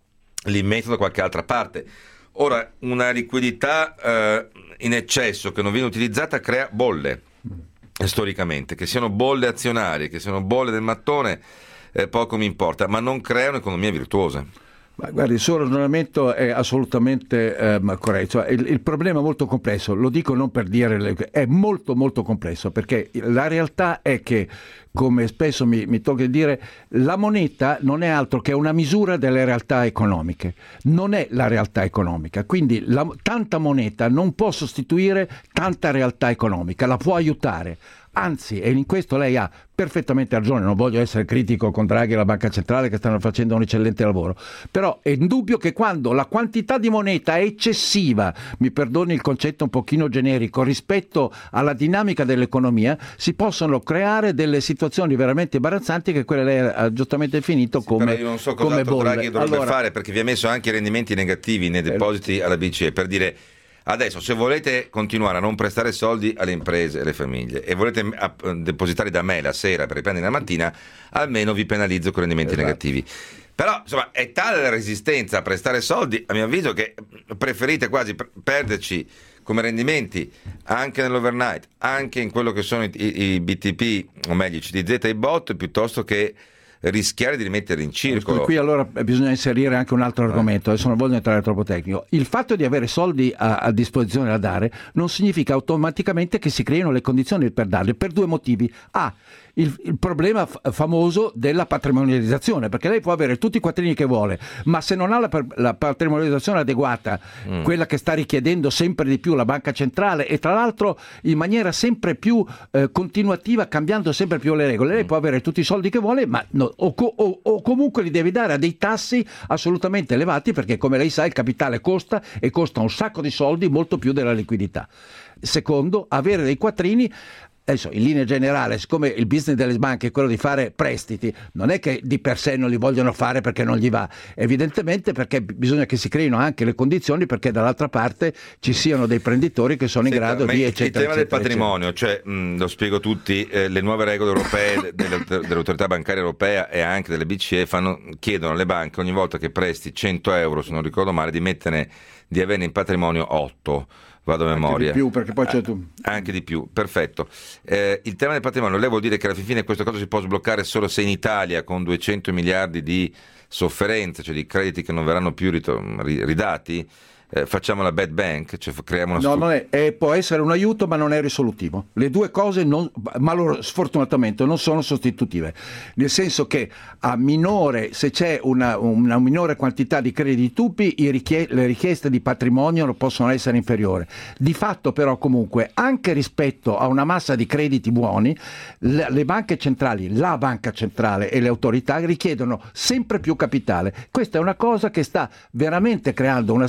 li metto da qualche altra parte. Ora, una liquidità eh, in eccesso che non viene utilizzata crea bolle, storicamente, che siano bolle azionarie, che siano bolle del mattone, eh, poco mi importa, ma non crea un'economia virtuosa. Ma guardi, il suo ragionamento è assolutamente eh, corretto. Cioè, il, il problema è molto complesso, lo dico non per dire, è molto molto complesso, perché la realtà è che, come spesso mi, mi tocca dire, la moneta non è altro che una misura delle realtà economiche, non è la realtà economica, quindi la, tanta moneta non può sostituire tanta realtà economica, la può aiutare. Anzi, e in questo lei ha perfettamente ragione, non voglio essere critico con Draghi e la Banca Centrale che stanno facendo un eccellente lavoro, però è indubbio che quando la quantità di moneta è eccessiva, mi perdoni il concetto un pochino generico, rispetto alla dinamica dell'economia, si possono creare delle situazioni veramente imbarazzanti, che quelle lei ha giustamente definito sì, come però io non so cosa Draghi dovrebbe allora, fare, perché vi ha messo anche i rendimenti negativi nei depositi alla B C E, per dire adesso se volete continuare a non prestare soldi alle imprese e alle famiglie e volete depositare da me la sera per riprendere la mattina, almeno vi penalizzo con rendimenti esatto. negativi. Però insomma è tale la resistenza a prestare soldi, a mio avviso, che preferite quasi perderci come rendimenti anche nell'overnight, anche in quello che sono i, i, i B T P, o meglio i C D Z e i B O T, piuttosto che rischiare di rimettere in circolo. Qui allora bisogna inserire anche un altro argomento, adesso non voglio entrare troppo tecnico. Il fatto di avere soldi a, a disposizione da dare non significa automaticamente che si creino le condizioni per darli, per due motivi. A, il, il problema f- famoso della patrimonializzazione, perché lei può avere tutti i quattrini che vuole, ma se non ha la, la patrimonializzazione adeguata, mm. quella che sta richiedendo sempre di più la Banca Centrale, e tra l'altro in maniera sempre più eh, continuativa, cambiando sempre più le regole, lei mm. può avere tutti i soldi che vuole, ma no, o, o, o comunque li devi dare a dei tassi assolutamente elevati, perché come lei sa il capitale costa, e costa un sacco di soldi, molto più della liquidità. Secondo, avere dei quattrini. Adesso, in linea generale, siccome il business delle banche è quello di fare prestiti, non è che di per sé non li vogliono fare perché non gli va, evidentemente perché bisogna che si creino anche le condizioni perché dall'altra parte ci siano dei prenditori che sono in Senta, grado di eccetera. Il tema eccetera, del patrimonio, eccetera. cioè mh, lo spiego a tutti, eh, le nuove regole europee dell'autorità bancaria europea e anche delle B C E fanno, chiedono alle banche ogni volta che presti cento euro, se non ricordo male, di mettere, di avere in patrimonio otto. Vado a memoria. Anche di più, perché poi c'è tu. Anche di più, perfetto. Eh, il tema del patrimonio, lei vuol dire che alla fine questa cosa si può sbloccare solo se in Italia, con duecento miliardi di sofferenze, cioè di crediti che non verranno più ridati, eh, facciamo la bad bank, cioè creiamo una no, stru- non è, è, può essere un aiuto, ma non è risolutivo. Le due cose, non, ma loro sfortunatamente non sono sostitutive, nel senso che a minore, se c'è una, una minore quantità di crediti tupi, i richie- le richieste di patrimonio possono essere inferiori. Di fatto però comunque, anche rispetto a una massa di crediti buoni, le, le banche centrali, la banca centrale e le autorità richiedono sempre più capitale. Questa è una cosa che sta veramente creando una serie di problemi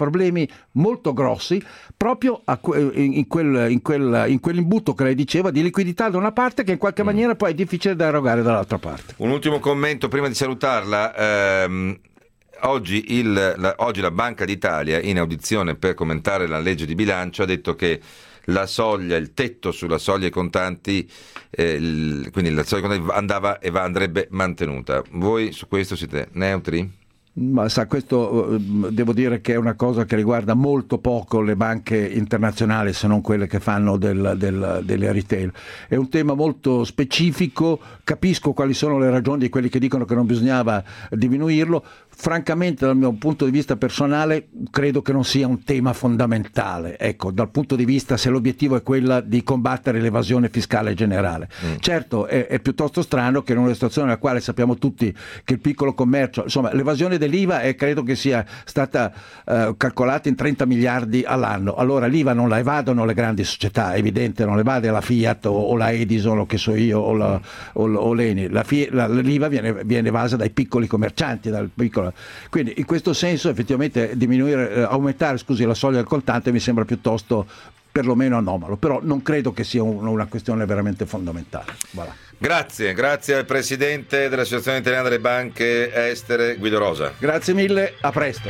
problemi molto grossi proprio a que- in, quel, in, quel, in quell'imbuto che lei diceva di liquidità da una parte che in qualche mm. maniera poi è difficile da erogare dall'altra parte. Un ultimo commento prima di salutarla. Ehm... Oggi, il, la, oggi la Banca d'Italia, in audizione per commentare la legge di bilancio, ha detto che la soglia, il tetto sulla soglia contanti, eh, il, quindi la soglia contanti andava e va, andrebbe mantenuta. Voi su questo siete neutri? Ma sa, questo devo dire che è una cosa che riguarda molto poco le banche internazionali, se non quelle che fanno del, del, delle retail. È un tema molto specifico, capisco quali sono le ragioni di quelli che dicono che non bisognava diminuirlo. Francamente, dal mio punto di vista personale, credo che non sia un tema fondamentale, ecco, dal punto di vista se l'obiettivo è quella di combattere l'evasione fiscale generale. Mm. Certo, è, è piuttosto strano che in una situazione nella quale sappiamo tutti che il piccolo commercio, insomma, l'evasione dell'I V A è, credo che sia stata eh, calcolata in trenta miliardi all'anno. Allora l'I V A non la evadono le grandi società, è evidente, non la evade la Fiat o, o la Edison o che so io o, la, o, o l'Eni. La, la, l'I V A viene, viene evasa dai piccoli commercianti, dal piccolo. Quindi in questo senso effettivamente diminuire, eh, aumentare scusi, la soglia del contante mi sembra piuttosto perlomeno anomalo, però non credo che sia un, una questione veramente fondamentale. Voilà. Grazie, grazie al Presidente dell'Associazione Italiana delle Banche Estere, Guido Rosa. Grazie mille, a presto.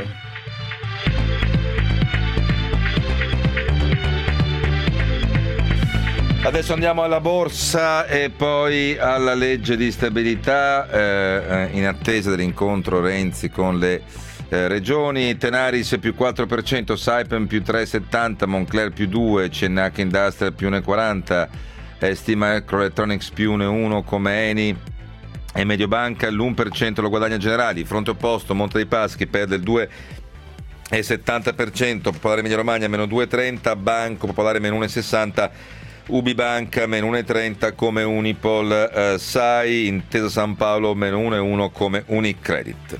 Adesso andiamo alla borsa e poi alla legge di stabilità, eh, in attesa dell'incontro Renzi con le eh, regioni. Tenaris più quattro per cento, Saipem più tre virgola settanta, Moncler più due, C N H Industrial più uno virgola quaranta, ST Microelectronics più uno virgola uno come Eni e Mediobanca l'uno per cento lo guadagna Generali. Fronte opposto, Monte dei Paschi perde il due virgola settanta per cento, Popolare Emilia Romagna meno due virgola trenta, Banco Popolare meno uno virgola sessanta, Ubibanca meno uno virgola trenta come Unipol, eh, S A I, Intesa San Paolo meno uno virgola uno come Unicredit.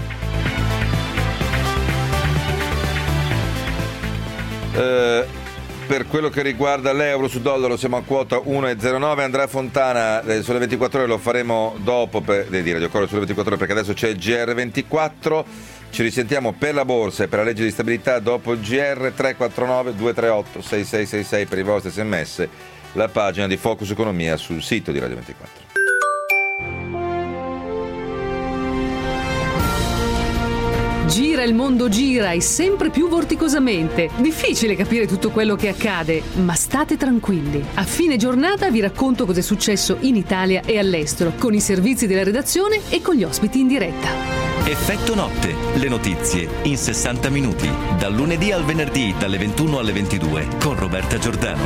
Eh, per quello che riguarda l'euro su dollaro siamo a quota uno virgola zero nove. Andrea Fontana eh, sulle ventiquattro ore lo faremo dopo per, di Radio Core sulle ventiquattro ore, perché adesso c'è il G R ventiquattro. Ci risentiamo per la borsa e per la legge di stabilità dopo il G R. Tre quattro nove due tre otto sei sei sei sei per i vostri sms, la pagina di Focus Economia sul sito di Radio ventiquattro. Gira il mondo, gira e sempre più vorticosamente. Difficile capire tutto quello che accade, ma state tranquilli. A fine giornata vi racconto cosa è successo in Italia e all'estero, con i servizi della redazione e con gli ospiti in diretta. Effetto notte, le notizie in sessanta minuti, dal lunedì al venerdì dalle ventuno alle ventidue con Roberta Giordano.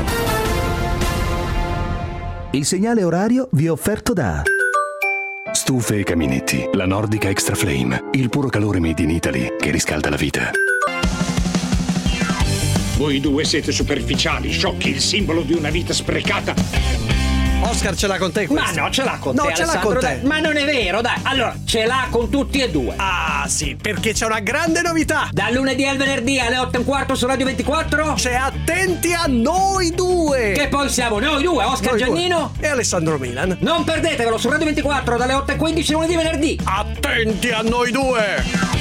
Il segnale orario vi è offerto da Stufe e caminetti, la Nordica Extra Flame, il puro calore made in Italy che riscalda la vita. Voi due siete superficiali, sciocchi, il simbolo di una vita sprecata. Oscar ce l'ha con te questa? Ma no, ce l'ha con no, te, ce l'ha Alessandro, con te. dai. Ma non è vero, dai. Allora, ce l'ha con tutti e due. Ah, sì, perché c'è una grande novità. Dal lunedì al venerdì alle otto e un quarto su Radio ventiquattro c'è Attenti a noi due. Che poi siamo noi due, Oscar noi Giannino due. E Alessandro Milan. Non perdetevelo su Radio ventiquattro dalle otto e quindici lunedì e venerdì. Attenti a noi due.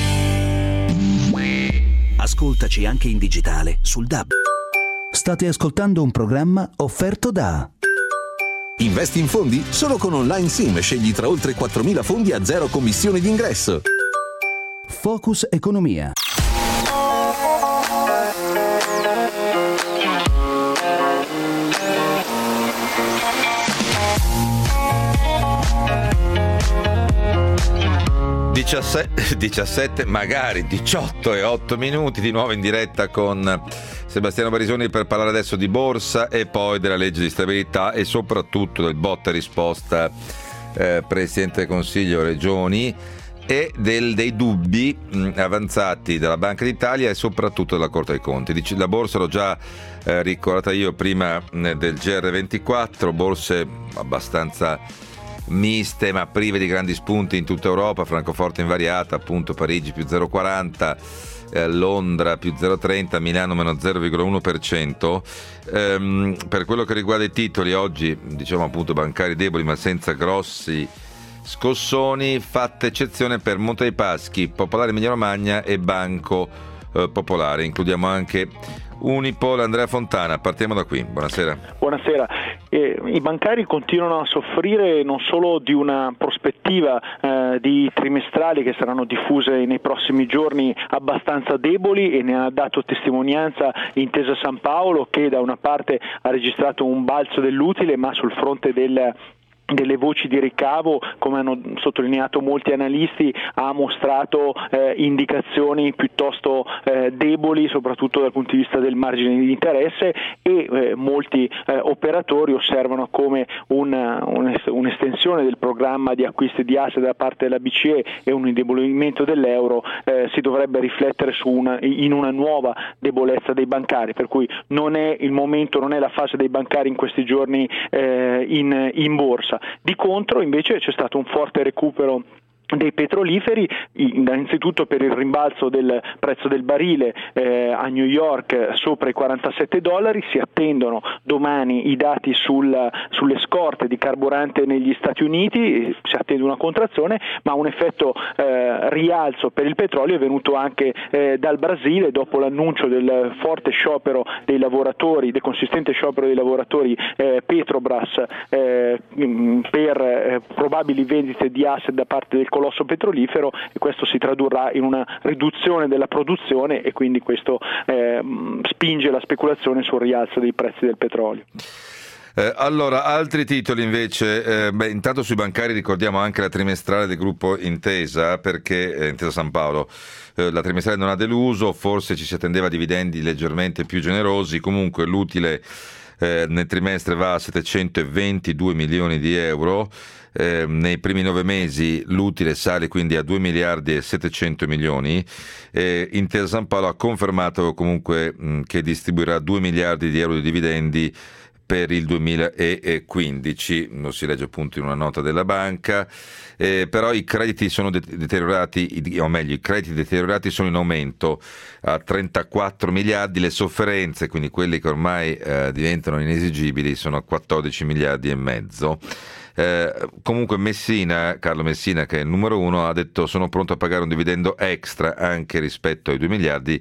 Ascoltaci anche in digitale sul D A B. State ascoltando un programma offerto da Investi in fondi? Solo con Online Sim scegli tra oltre quattromila fondi a zero commissioni d'ingresso. Focus Economia. diciassette, diciassette, magari diciotto e otto minuti di nuovo in diretta con Sebastiano Barisoni per parlare adesso di borsa e poi della legge di stabilità e soprattutto del botta e risposta eh, Presidente del Consiglio, Regioni e del, dei dubbi mh, avanzati dalla Banca d'Italia e soprattutto dalla Corte dei Conti. La borsa l'ho già eh, ricordata io prima mh, del G R ventiquattro, borse abbastanza miste ma prive di grandi spunti in tutta Europa. Francoforte invariata, appunto Parigi più zero virgola quaranta, eh, Londra più zero virgola trenta, Milano meno zero virgola uno per cento. Ehm, per quello che riguarda i titoli oggi, diciamo appunto bancari deboli ma senza grossi scossoni, fatta eccezione per Monte dei Paschi, Popolare Emilia Romagna e Banco eh, popolare. Includiamo anche Unipol. Andrea Fontana, partiamo da qui. Buonasera. Buonasera. Eh, I bancari continuano a soffrire non solo di una prospettiva eh, di trimestrali che saranno diffuse nei prossimi giorni abbastanza deboli, e ne ha dato testimonianza Intesa San Paolo, che da una parte ha registrato un balzo dell'utile, ma sul fronte del delle voci di ricavo, come hanno sottolineato molti analisti, ha mostrato eh, indicazioni piuttosto eh, deboli, soprattutto dal punto di vista del margine di interesse, e eh, molti eh, operatori osservano come una, un'estensione del programma di acquisti di asset da parte della B C E e un indebolimento dell'euro eh, si dovrebbe riflettere su una, in una nuova debolezza dei bancari, per cui non è il momento, non è la fase dei bancari in questi giorni eh, in, in borsa. Di contro invece c'è stato un forte recupero dei petroliferi, innanzitutto per il rimbalzo del prezzo del barile eh, a New York sopra i quarantasette dollari. Si attendono domani i dati sul, sulle scorte di carburante negli Stati Uniti, si attende una contrazione, ma un effetto eh, rialzo per il petrolio è venuto anche eh, dal Brasile, dopo l'annuncio del forte sciopero dei lavoratori, del consistente sciopero dei lavoratori eh, Petrobras eh, per eh, probabili vendite di asset da parte del colosso petrolifero, e questo si tradurrà in una riduzione della produzione, e quindi questo eh, spinge la speculazione sul rialzo dei prezzi del petrolio. Eh, allora, altri titoli invece, eh, beh, intanto sui bancari ricordiamo anche la trimestrale del gruppo Intesa, perché eh, Intesa San Paolo, eh, la trimestrale non ha deluso, forse ci si attendeva dividendi leggermente più generosi, comunque l'utile eh, nel trimestre va a settecentoventidue milioni di euro. Eh, nei primi nove mesi l'utile sale quindi a due miliardi e settecento milioni. eh, Intesa San Paolo ha confermato comunque mh, che distribuirà due miliardi di euro di dividendi per il duemilaquindici, lo si legge appunto in una nota della banca. Eh, però i crediti sono deteriorati, o meglio i crediti deteriorati sono in aumento a trentaquattro miliardi, le sofferenze, quindi quelli che ormai eh, diventano inesigibili, sono a quattordici miliardi e mezzo. Eh, comunque Messina, Carlo Messina, che è il numero uno, ha detto: sono pronto a pagare un dividendo extra anche rispetto ai due miliardi,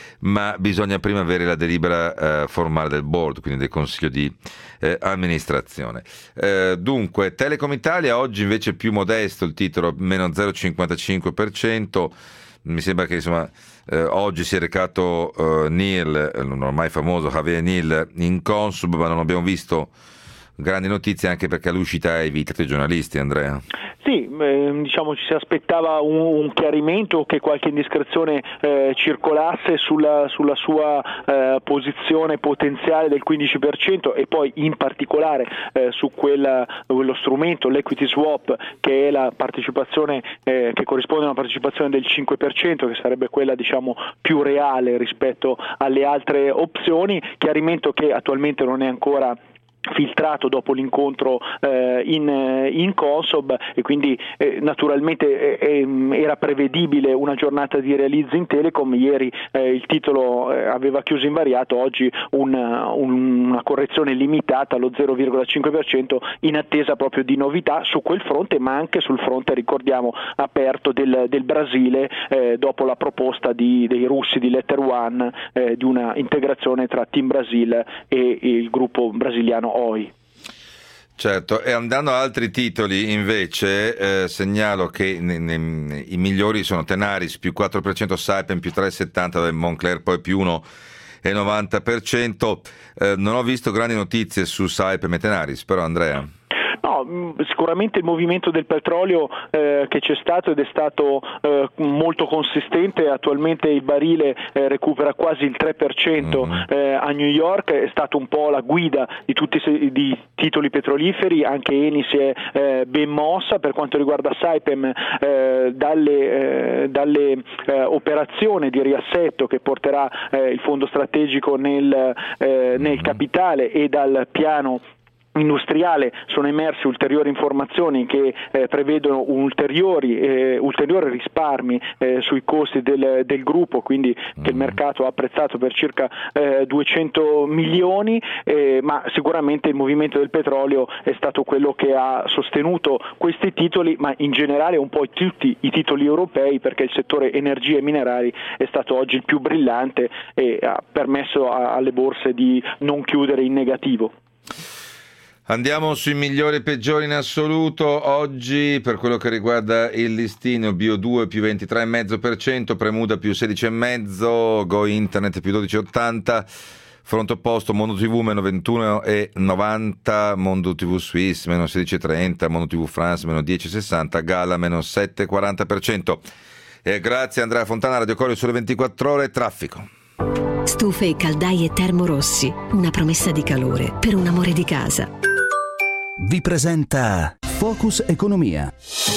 ma bisogna prima avere la delibera eh, formale del board, quindi del consiglio di eh, amministrazione. Eh, dunque, Telecom Italia oggi invece più modesto, il titolo meno zero virgola cinquantacinque per cento. Mi sembra che insomma eh, oggi si è recato eh, Neil, l'ormai famoso Javier Neil, in Consub, ma non abbiamo visto grandi notizie, anche perché all'uscita ha evitato i giornalisti. Andrea? Sì, eh, diciamo ci si aspettava un, un chiarimento, che qualche indiscrezione eh, circolasse sulla, sulla sua eh, posizione potenziale del quindici per cento, e poi in particolare eh, su quella, quello strumento, l'equity swap, che è la partecipazione eh, che corrisponde a una partecipazione del cinque per cento, che sarebbe quella diciamo più reale rispetto alle altre opzioni. Chiarimento che attualmente non è ancora filtrato dopo l'incontro eh, in, in Consob, e quindi eh, naturalmente eh, era prevedibile una giornata di realizzo in Telecom. Ieri eh, il titolo eh, aveva chiuso invariato, oggi una, un, una correzione limitata allo zero virgola cinque per cento in attesa proprio di novità su quel fronte, ma anche sul fronte, ricordiamo, aperto del, del Brasile eh, dopo la proposta di, dei russi di Letter One eh, di una integrazione tra Team Brasil e il gruppo brasiliano O I. Certo, e andando a altri titoli invece eh, segnalo che ne, ne, i migliori sono Tenaris più quattro per cento, Saipem più tre virgola settanta, Moncler poi più uno virgola novanta per cento. Eh, non ho visto grandi notizie su Saipem e Tenaris, però Andrea? No, sicuramente il movimento del petrolio eh, che c'è stato ed è stato eh, molto consistente. Attualmente il barile eh, recupera quasi il tre per cento eh, a New York, è stato un po' la guida di tutti i di titoli petroliferi, anche Eni si è eh, ben mossa. Per quanto riguarda Saipem, eh, dalle, eh, dalle eh, operazioni di riassetto che porterà eh, il fondo strategico nel, eh, nel capitale, e dal piano industriale sono emerse ulteriori informazioni che eh, prevedono ulteriori, eh, ulteriori risparmi eh, sui costi del, del gruppo, quindi che il mercato ha apprezzato per circa eh, duecento milioni, eh, ma sicuramente il movimento del petrolio è stato quello che ha sostenuto questi titoli, ma in generale un po' tutti i titoli europei, perché il settore energia e minerali è stato oggi il più brillante e ha permesso a, alle borse di non chiudere in negativo. Andiamo sui migliori e peggiori in assoluto. Oggi, per quello che riguarda il listino, Bio due più ventitré virgola cinque per cento, Premuda più sedici virgola cinque per cento, Go Internet più dodici virgola ottanta, fronte opposto Mondo tivù meno ventuno virgola novanta, Mondo tivù Swiss meno sedici virgola trenta, Mondo tivù France meno dieci virgola sessanta, Gala meno sette virgola quaranta per cento. E grazie Andrea Fontana, Radio Corio Sole ventiquattro Ore, traffico. Stufe e caldaie Termorossi, una promessa di calore per un amore di casa. Vi presenta Focus Economia.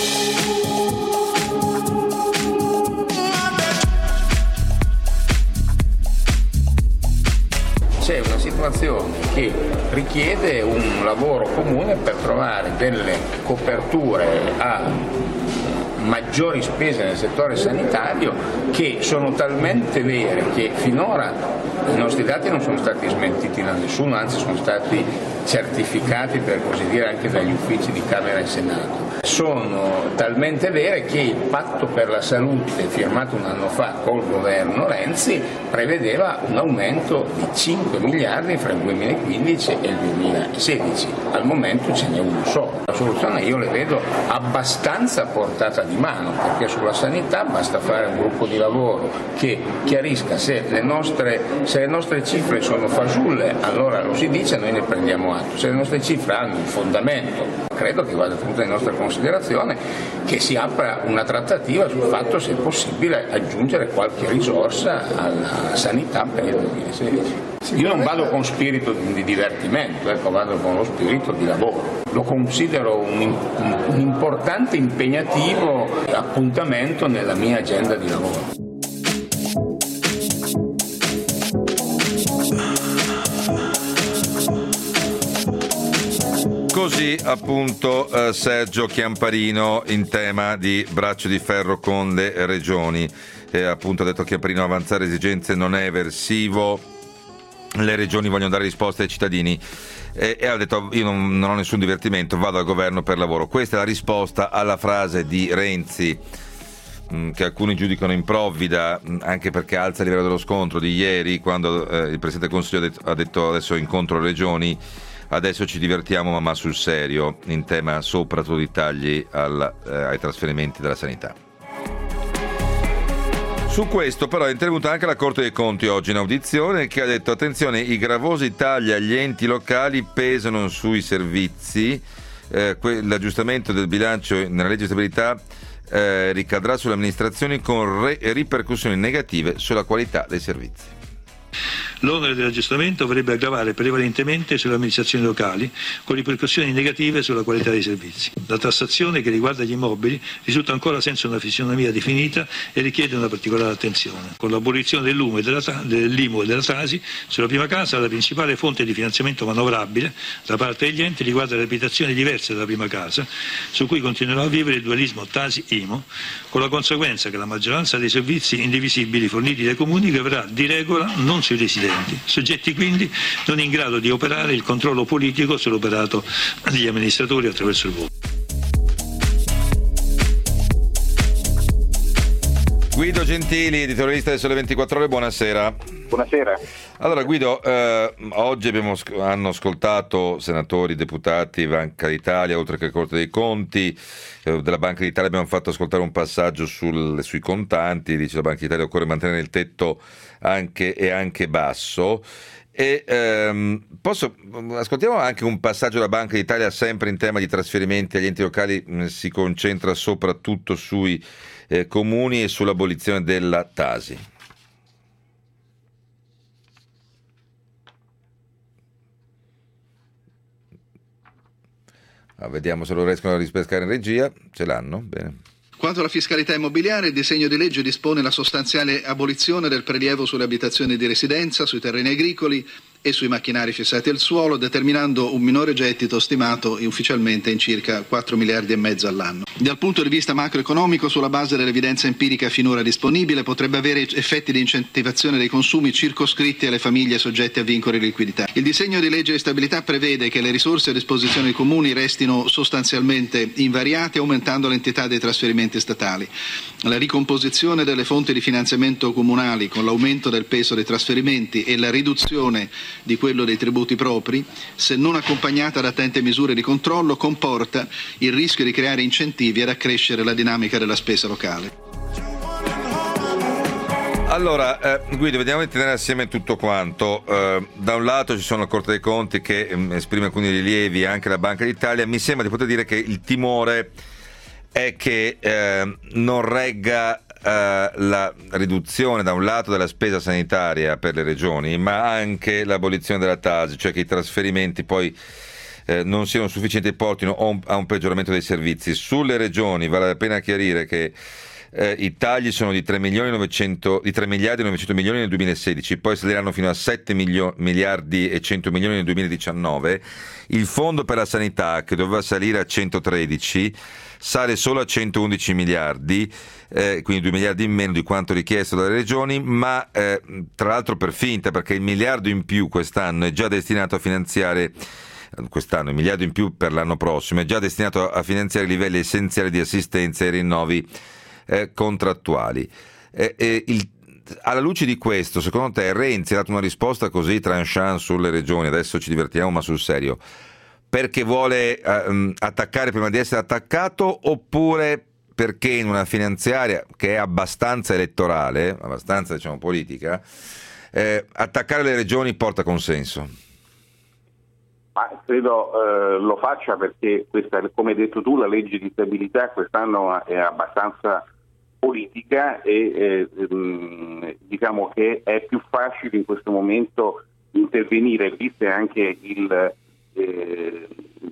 C'è una situazione che richiede un lavoro comune per trovare delle coperture a maggiori spese nel settore sanitario, che sono talmente vere che finora i nostri dati non sono stati smentiti da nessuno, anzi sono stati certificati, per così dire, anche dagli uffici di Camera e Senato. Sono talmente vere che il patto per la salute firmato un anno fa col governo Renzi prevedeva un aumento di cinque miliardi fra il duemilaquindici e il duemilasedici. Al momento ce n'è uno solo. La soluzione io le vedo abbastanza a portata di mano, perché sulla sanità basta fare un gruppo di lavoro che chiarisca se le nostre, se le nostre cifre sono fasulle, allora lo si dice e noi ne prendiamo atto. Se le nostre cifre hanno un fondamento, credo che vada tenuta in nostra considerazione, che si apra una trattativa sul fatto se è possibile aggiungere qualche risorsa alla sanità per il duemilasedici. Io non vado con spirito di divertimento, ecco, vado con lo spirito di lavoro. Lo considero un, un, un importante, impegnativo appuntamento nella mia agenda di lavoro. Così appunto eh, Sergio Chiamparino in tema di braccio di ferro con le regioni. Eh, appunto ha detto Chiamparino: avanzare esigenze non è eversivo, le regioni vogliono dare risposte ai cittadini. E, e ha detto: io non, non ho nessun divertimento, vado al governo per lavoro. Questa è la risposta alla frase di Renzi, mh, che alcuni giudicano improvvida, mh, anche perché alza il livello dello scontro, di ieri, quando eh, il Presidente del Consiglio ha detto, ha detto adesso incontro regioni, adesso ci divertiamo ma, ma sul serio, in tema soprattutto di tagli al, eh, ai trasferimenti della sanità. Su questo però è intervenuta anche la Corte dei Conti oggi in audizione, che ha detto: attenzione, i gravosi tagli agli enti locali pesano sui servizi, eh, que- l'aggiustamento del bilancio nella legge di stabilità eh, ricadrà sulle amministrazioni con re- ripercussioni negative sulla qualità dei servizi. L'onere dell'aggiustamento dovrebbe aggravare prevalentemente sulle amministrazioni locali, con ripercussioni negative sulla qualità dei servizi. La tassazione che riguarda gli immobili risulta ancora senza una fisionomia definita e richiede una particolare attenzione. Con l'abolizione dell'U M U e della, dell'I M U e della Tasi, sulla prima casa la principale fonte di finanziamento manovrabile da parte degli enti riguarda le abitazioni diverse dalla prima casa, su cui continuerà a vivere il dualismo Tasi-I M U, con la conseguenza che la maggioranza dei servizi indivisibili forniti dai comuni graverà di regola non sui residenti, soggetti quindi non in grado di operare il controllo politico sull'operato degli amministratori attraverso il voto. Guido Gentili, editorialista del Sole ventiquattro Ore, buonasera. Buonasera. Allora Guido, eh, oggi abbiamo, hanno ascoltato senatori, deputati, Banca d'Italia, oltre che la Corte dei Conti. Eh, della Banca d'Italia abbiamo fatto ascoltare un passaggio sul, sui contanti. Dice la Banca d'Italia: occorre mantenere il tetto anche e anche basso. E ehm, posso, ascoltiamo anche un passaggio della Banca d'Italia, sempre in tema di trasferimenti agli enti locali. Mh, si concentra soprattutto sui eh, comuni e sull'abolizione della Tasi. Ah, vediamo se lo riescono a rispescare in regia. Ce l'hanno? Bene. Quanto alla fiscalità immobiliare, il disegno di legge dispone la sostanziale abolizione del prelievo sulle abitazioni di residenza, sui terreni agricoli e sui macchinari fissati al suolo, determinando un minore gettito stimato ufficialmente in circa quattro miliardi e mezzo all'anno. Dal punto di vista macroeconomico, sulla base dell'evidenza empirica finora disponibile, potrebbe avere effetti di incentivazione dei consumi circoscritti alle famiglie soggette a vincoli di liquidità. Il disegno di legge di stabilità prevede che le risorse a disposizione dei comuni restino sostanzialmente invariate, aumentando l'entità dei trasferimenti statali. La ricomposizione delle fonti di finanziamento comunali con l'aumento del peso dei trasferimenti e la riduzione di quello dei tributi propri, se non accompagnata da attente misure di controllo, comporta il rischio di creare incentivi ad accrescere la dinamica della spesa locale. Allora, eh, Guido, vediamo di tenere assieme tutto quanto. Eh, da un lato ci sono la Corte dei Conti che eh, esprime alcuni rilievi, anche la Banca d'Italia. Mi sembra di poter dire che il timore è che eh, non regga eh, la riduzione da un lato della spesa sanitaria per le regioni, ma anche l'abolizione della T A S, cioè che i trasferimenti poi eh, non siano sufficienti e portino a un peggioramento dei servizi. Sulle regioni vale la pena chiarire che Eh, i tagli sono di tre milioni novecento, di tre miliardi e novecento milioni nel duemilasedici, poi saliranno fino a sette milio, miliardi e cento milioni nel duemiladiciannove. Il fondo per la sanità, che doveva salire a centotredici, sale solo a centoundici miliardi, eh, quindi due miliardi in meno di quanto richiesto dalle regioni, ma eh, tra l'altro per finta, perché il miliardo in più quest'anno è già destinato a finanziare quest'anno, il miliardo in più per l'anno prossimo è già destinato a finanziare i livelli essenziali di assistenza e rinnovi Eh, contrattuali. Eh, eh, il, alla luce di questo, secondo te Renzi ha dato una risposta così tranchant sulle regioni, adesso ci divertiamo ma sul serio, perché vuole eh, attaccare prima di essere attaccato, oppure perché in una finanziaria che è abbastanza elettorale, abbastanza diciamo politica, eh, attaccare le regioni porta consenso? Ma credo eh, lo faccia perché questa, come hai detto tu, la legge di stabilità quest'anno è abbastanza politica e eh, ehm, diciamo che è più facile in questo momento intervenire, visto anche il eh,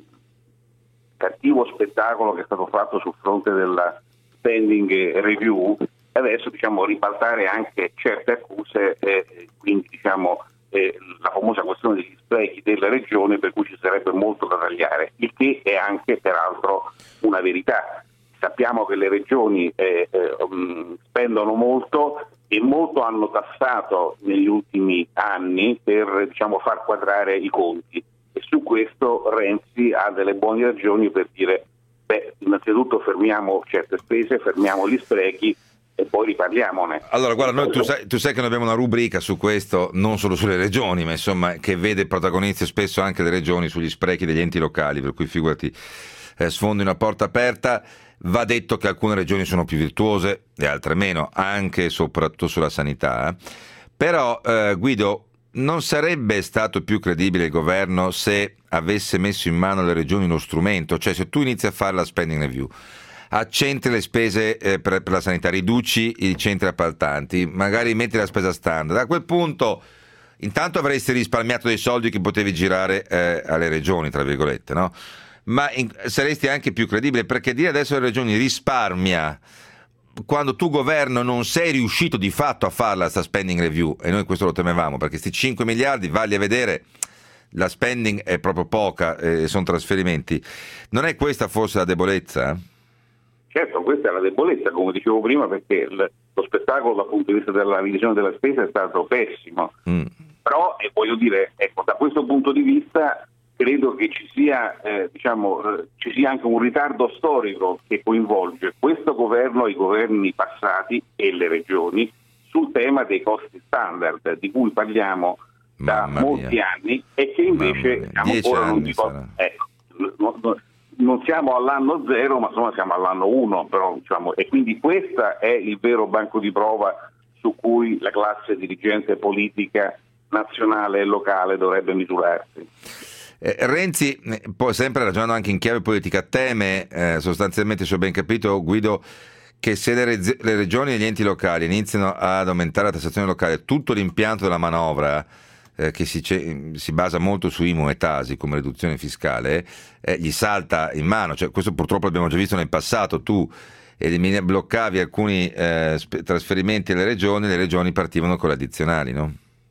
cattivo spettacolo che è stato fatto sul fronte della spending review, e adesso diciamo ribaltare anche certe accuse e quindi diciamo eh, la famosa questione degli sprechi delle regioni, per cui ci sarebbe molto da tagliare, il che è anche peraltro una verità. Sappiamo che le regioni eh, eh, um, spendono molto e molto hanno tassato negli ultimi anni per diciamo far quadrare i conti, e su questo Renzi ha delle buone ragioni per dire beh, innanzitutto fermiamo certe spese, fermiamo gli sprechi e poi riparliamone. Allora guarda, noi, tu, sai, tu sai che noi abbiamo una rubrica su questo, non solo sulle regioni, ma insomma che vede protagonisti spesso anche le regioni sugli sprechi degli enti locali, per cui figurati, eh, sfondi una porta aperta. Va detto che alcune regioni sono più virtuose e altre meno, anche e soprattutto sulla sanità. Però eh, Guido, non sarebbe stato più credibile il governo se avesse messo in mano alle regioni uno strumento? Cioè, se tu inizi a fare la spending review, accentri le spese eh, per, per la sanità, riduci i centri appaltanti, magari metti la spesa standard, a quel punto intanto avresti risparmiato dei soldi che potevi girare eh, alle regioni, tra virgolette, no? Ma in, saresti anche più credibile, perché dire adesso alle regioni risparmia quando tu governo non sei riuscito di fatto a farla sta spending review, e noi questo lo temevamo, perché sti cinque miliardi valli a vedere, la spending è proprio poca e eh, sono trasferimenti. Non è questa forse la debolezza? Certo, questa è la debolezza, come dicevo prima, perché il, lo spettacolo dal punto di vista della revisione della spesa è stato pessimo. Mm. Però e voglio dire, ecco, da questo punto di vista credo che ci sia, eh, diciamo, eh, ci sia anche un ritardo storico che coinvolge questo governo, i governi passati e le regioni sul tema dei costi standard, di cui parliamo da Mamma molti mia. anni e che invece diciamo, ancora non, dico, ecco, no, no, non siamo all'anno zero, ma insomma siamo all'anno uno, però, diciamo, e quindi questo è il vero banco di prova su cui la classe dirigente politica nazionale e locale dovrebbe misurarsi. Eh, Renzi, poi sempre ragionando anche in chiave politica, teme eh, sostanzialmente, se ho ben capito Guido, che se le, reg- le regioni e gli enti locali iniziano ad aumentare la tassazione locale, tutto l'impianto della manovra eh, che si, ce- si basa molto su I M U e T A S I come riduzione fiscale eh, gli salta in mano. Cioè, questo purtroppo l'abbiamo già visto nel passato, tu elimini, bloccavi alcuni eh, sp- trasferimenti alle regioni, le regioni partivano con le addizionali, no?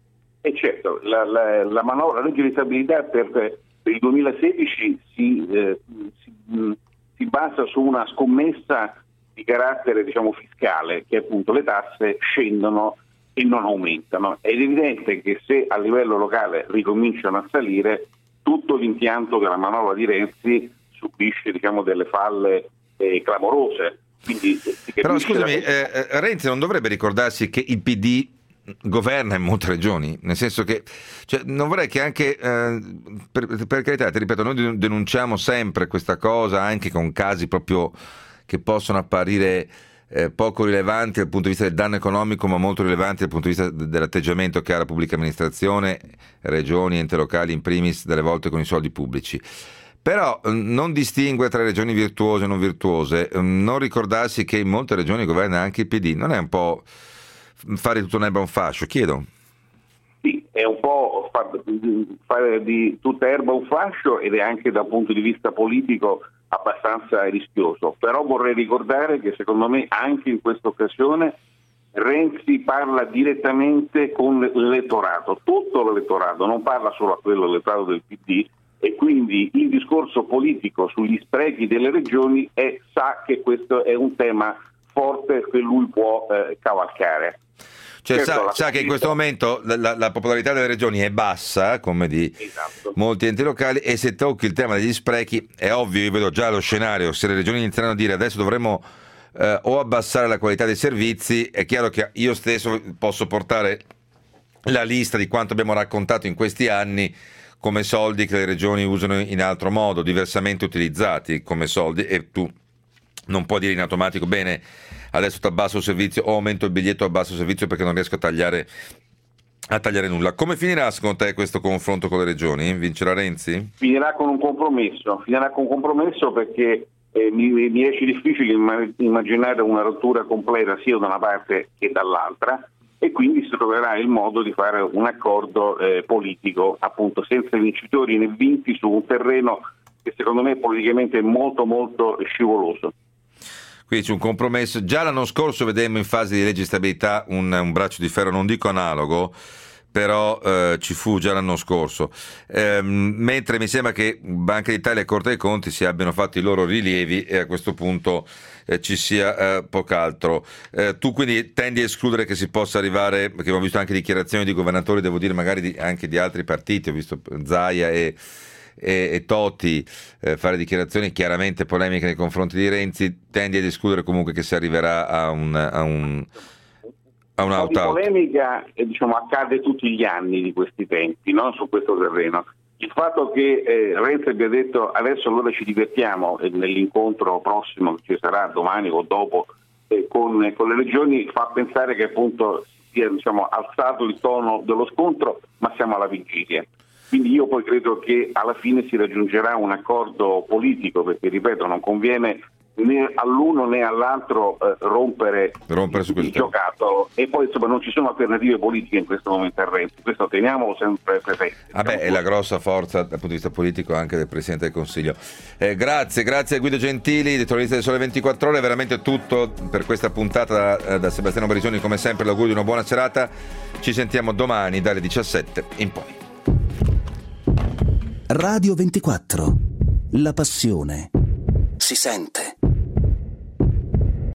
E certo, la, la, la manovra, la legge di stabilità per, per il duemilasedici si, eh, si, mh, si basa su una scommessa di carattere, diciamo, fiscale, che appunto le tasse scendono e non aumentano. È evidente che se a livello locale ricominciano a salire, tutto l'impianto della manovra di Renzi subisce, diciamo, delle falle eh, clamorose. Quindi, però scusami, la... eh, Renzi non dovrebbe ricordarsi che il P D governa in molte regioni, nel senso che, cioè, non vorrei che anche eh, per, per carità, ti ripeto, noi denunciamo sempre questa cosa anche con casi proprio che possono apparire eh, poco rilevanti dal punto di vista del danno economico, ma molto rilevanti dal punto di vista dell'atteggiamento che ha la pubblica amministrazione, regioni, ente locali in primis, delle volte con i soldi pubblici. Però non distingue tra regioni virtuose e non virtuose, non ricordarsi che in molte regioni governa anche il P D, non è un po' fare tutto un'erba un fascio, chiedo? Sì, è un po' fare di tutta erba un fascio ed è anche dal punto di vista politico abbastanza rischioso. Però vorrei ricordare che secondo me anche in questa occasione Renzi parla direttamente con l'elettorato, tutto l'elettorato, non parla solo a quello l'elettorato del P D, e quindi il discorso politico sugli sprechi delle regioni è, sa che questo è un tema forte che lui può eh, cavalcare. Cioè, certo, sa, sa che in questo momento la, la popolarità delle regioni è bassa, come di esatto. molti enti locali, e se tocchi il tema degli sprechi è ovvio, io vedo già lo scenario, se le regioni iniziano a dire adesso dovremmo eh, o abbassare la qualità dei servizi, è chiaro che io stesso posso portare la lista di quanto abbiamo raccontato in questi anni come soldi che le regioni usano in altro modo, diversamente utilizzati come soldi, e tu non puoi dire in automatico bene adesso ti abbasso il servizio o aumento il biglietto o abbasso il servizio perché non riesco a tagliare a tagliare nulla. Come finirà secondo te questo confronto con le regioni? Vincerà Renzi? Finirà con un compromesso, finirà con un compromesso perché eh, mi, mi esce difficile immaginare una rottura completa sia da una parte che dall'altra, e quindi si troverà il modo di fare un accordo eh, politico, appunto senza vincitori né vinti, su un terreno che secondo me politicamente è molto molto scivoloso. Qui c'è un compromesso. Già l'anno scorso vedemmo in fase di legge di stabilità un, un braccio di ferro, non dico analogo, però eh, ci fu già l'anno scorso. Eh, mentre mi sembra che Banca d'Italia e Corte dei Conti si abbiano fatto i loro rilievi e a questo punto eh, ci sia eh, poco altro. Eh, tu quindi tendi a escludere che si possa arrivare, perché ho visto anche dichiarazioni di governatori, devo dire magari di, anche di altri partiti, ho visto Zaia e E, e Totti eh, fare dichiarazioni chiaramente polemiche nei confronti di Renzi, tendi ad escludere comunque che si arriverà a un a un a un out-out. La polemica eh, diciamo accade tutti gli anni di questi tempi, no? Su questo terreno. Il fatto che eh, Renzi abbia detto adesso allora ci divertiamo eh, nell'incontro prossimo che ci sarà domani o dopo eh, con, con le regioni fa pensare che appunto sia, diciamo, alzato il tono dello scontro, ma siamo alla vigilia. Quindi io poi credo che alla fine si raggiungerà un accordo politico, perché ripeto non conviene né all'uno né all'altro eh, rompere, rompere su il giocattolo, e poi insomma non ci sono alternative politiche in questo momento a Renzi, questo teniamolo sempre presente. Vabbè, è la grossa forza dal punto di vista politico anche del Presidente del Consiglio. Eh, grazie, grazie a Guido Gentili, editorialista del Sole ventiquattro Ore, veramente tutto per questa puntata da, da Sebastiano Barisoni, come sempre l'augurio di una buona serata, ci sentiamo domani dalle diciassette in poi. Radio ventiquattro, la passione si sente.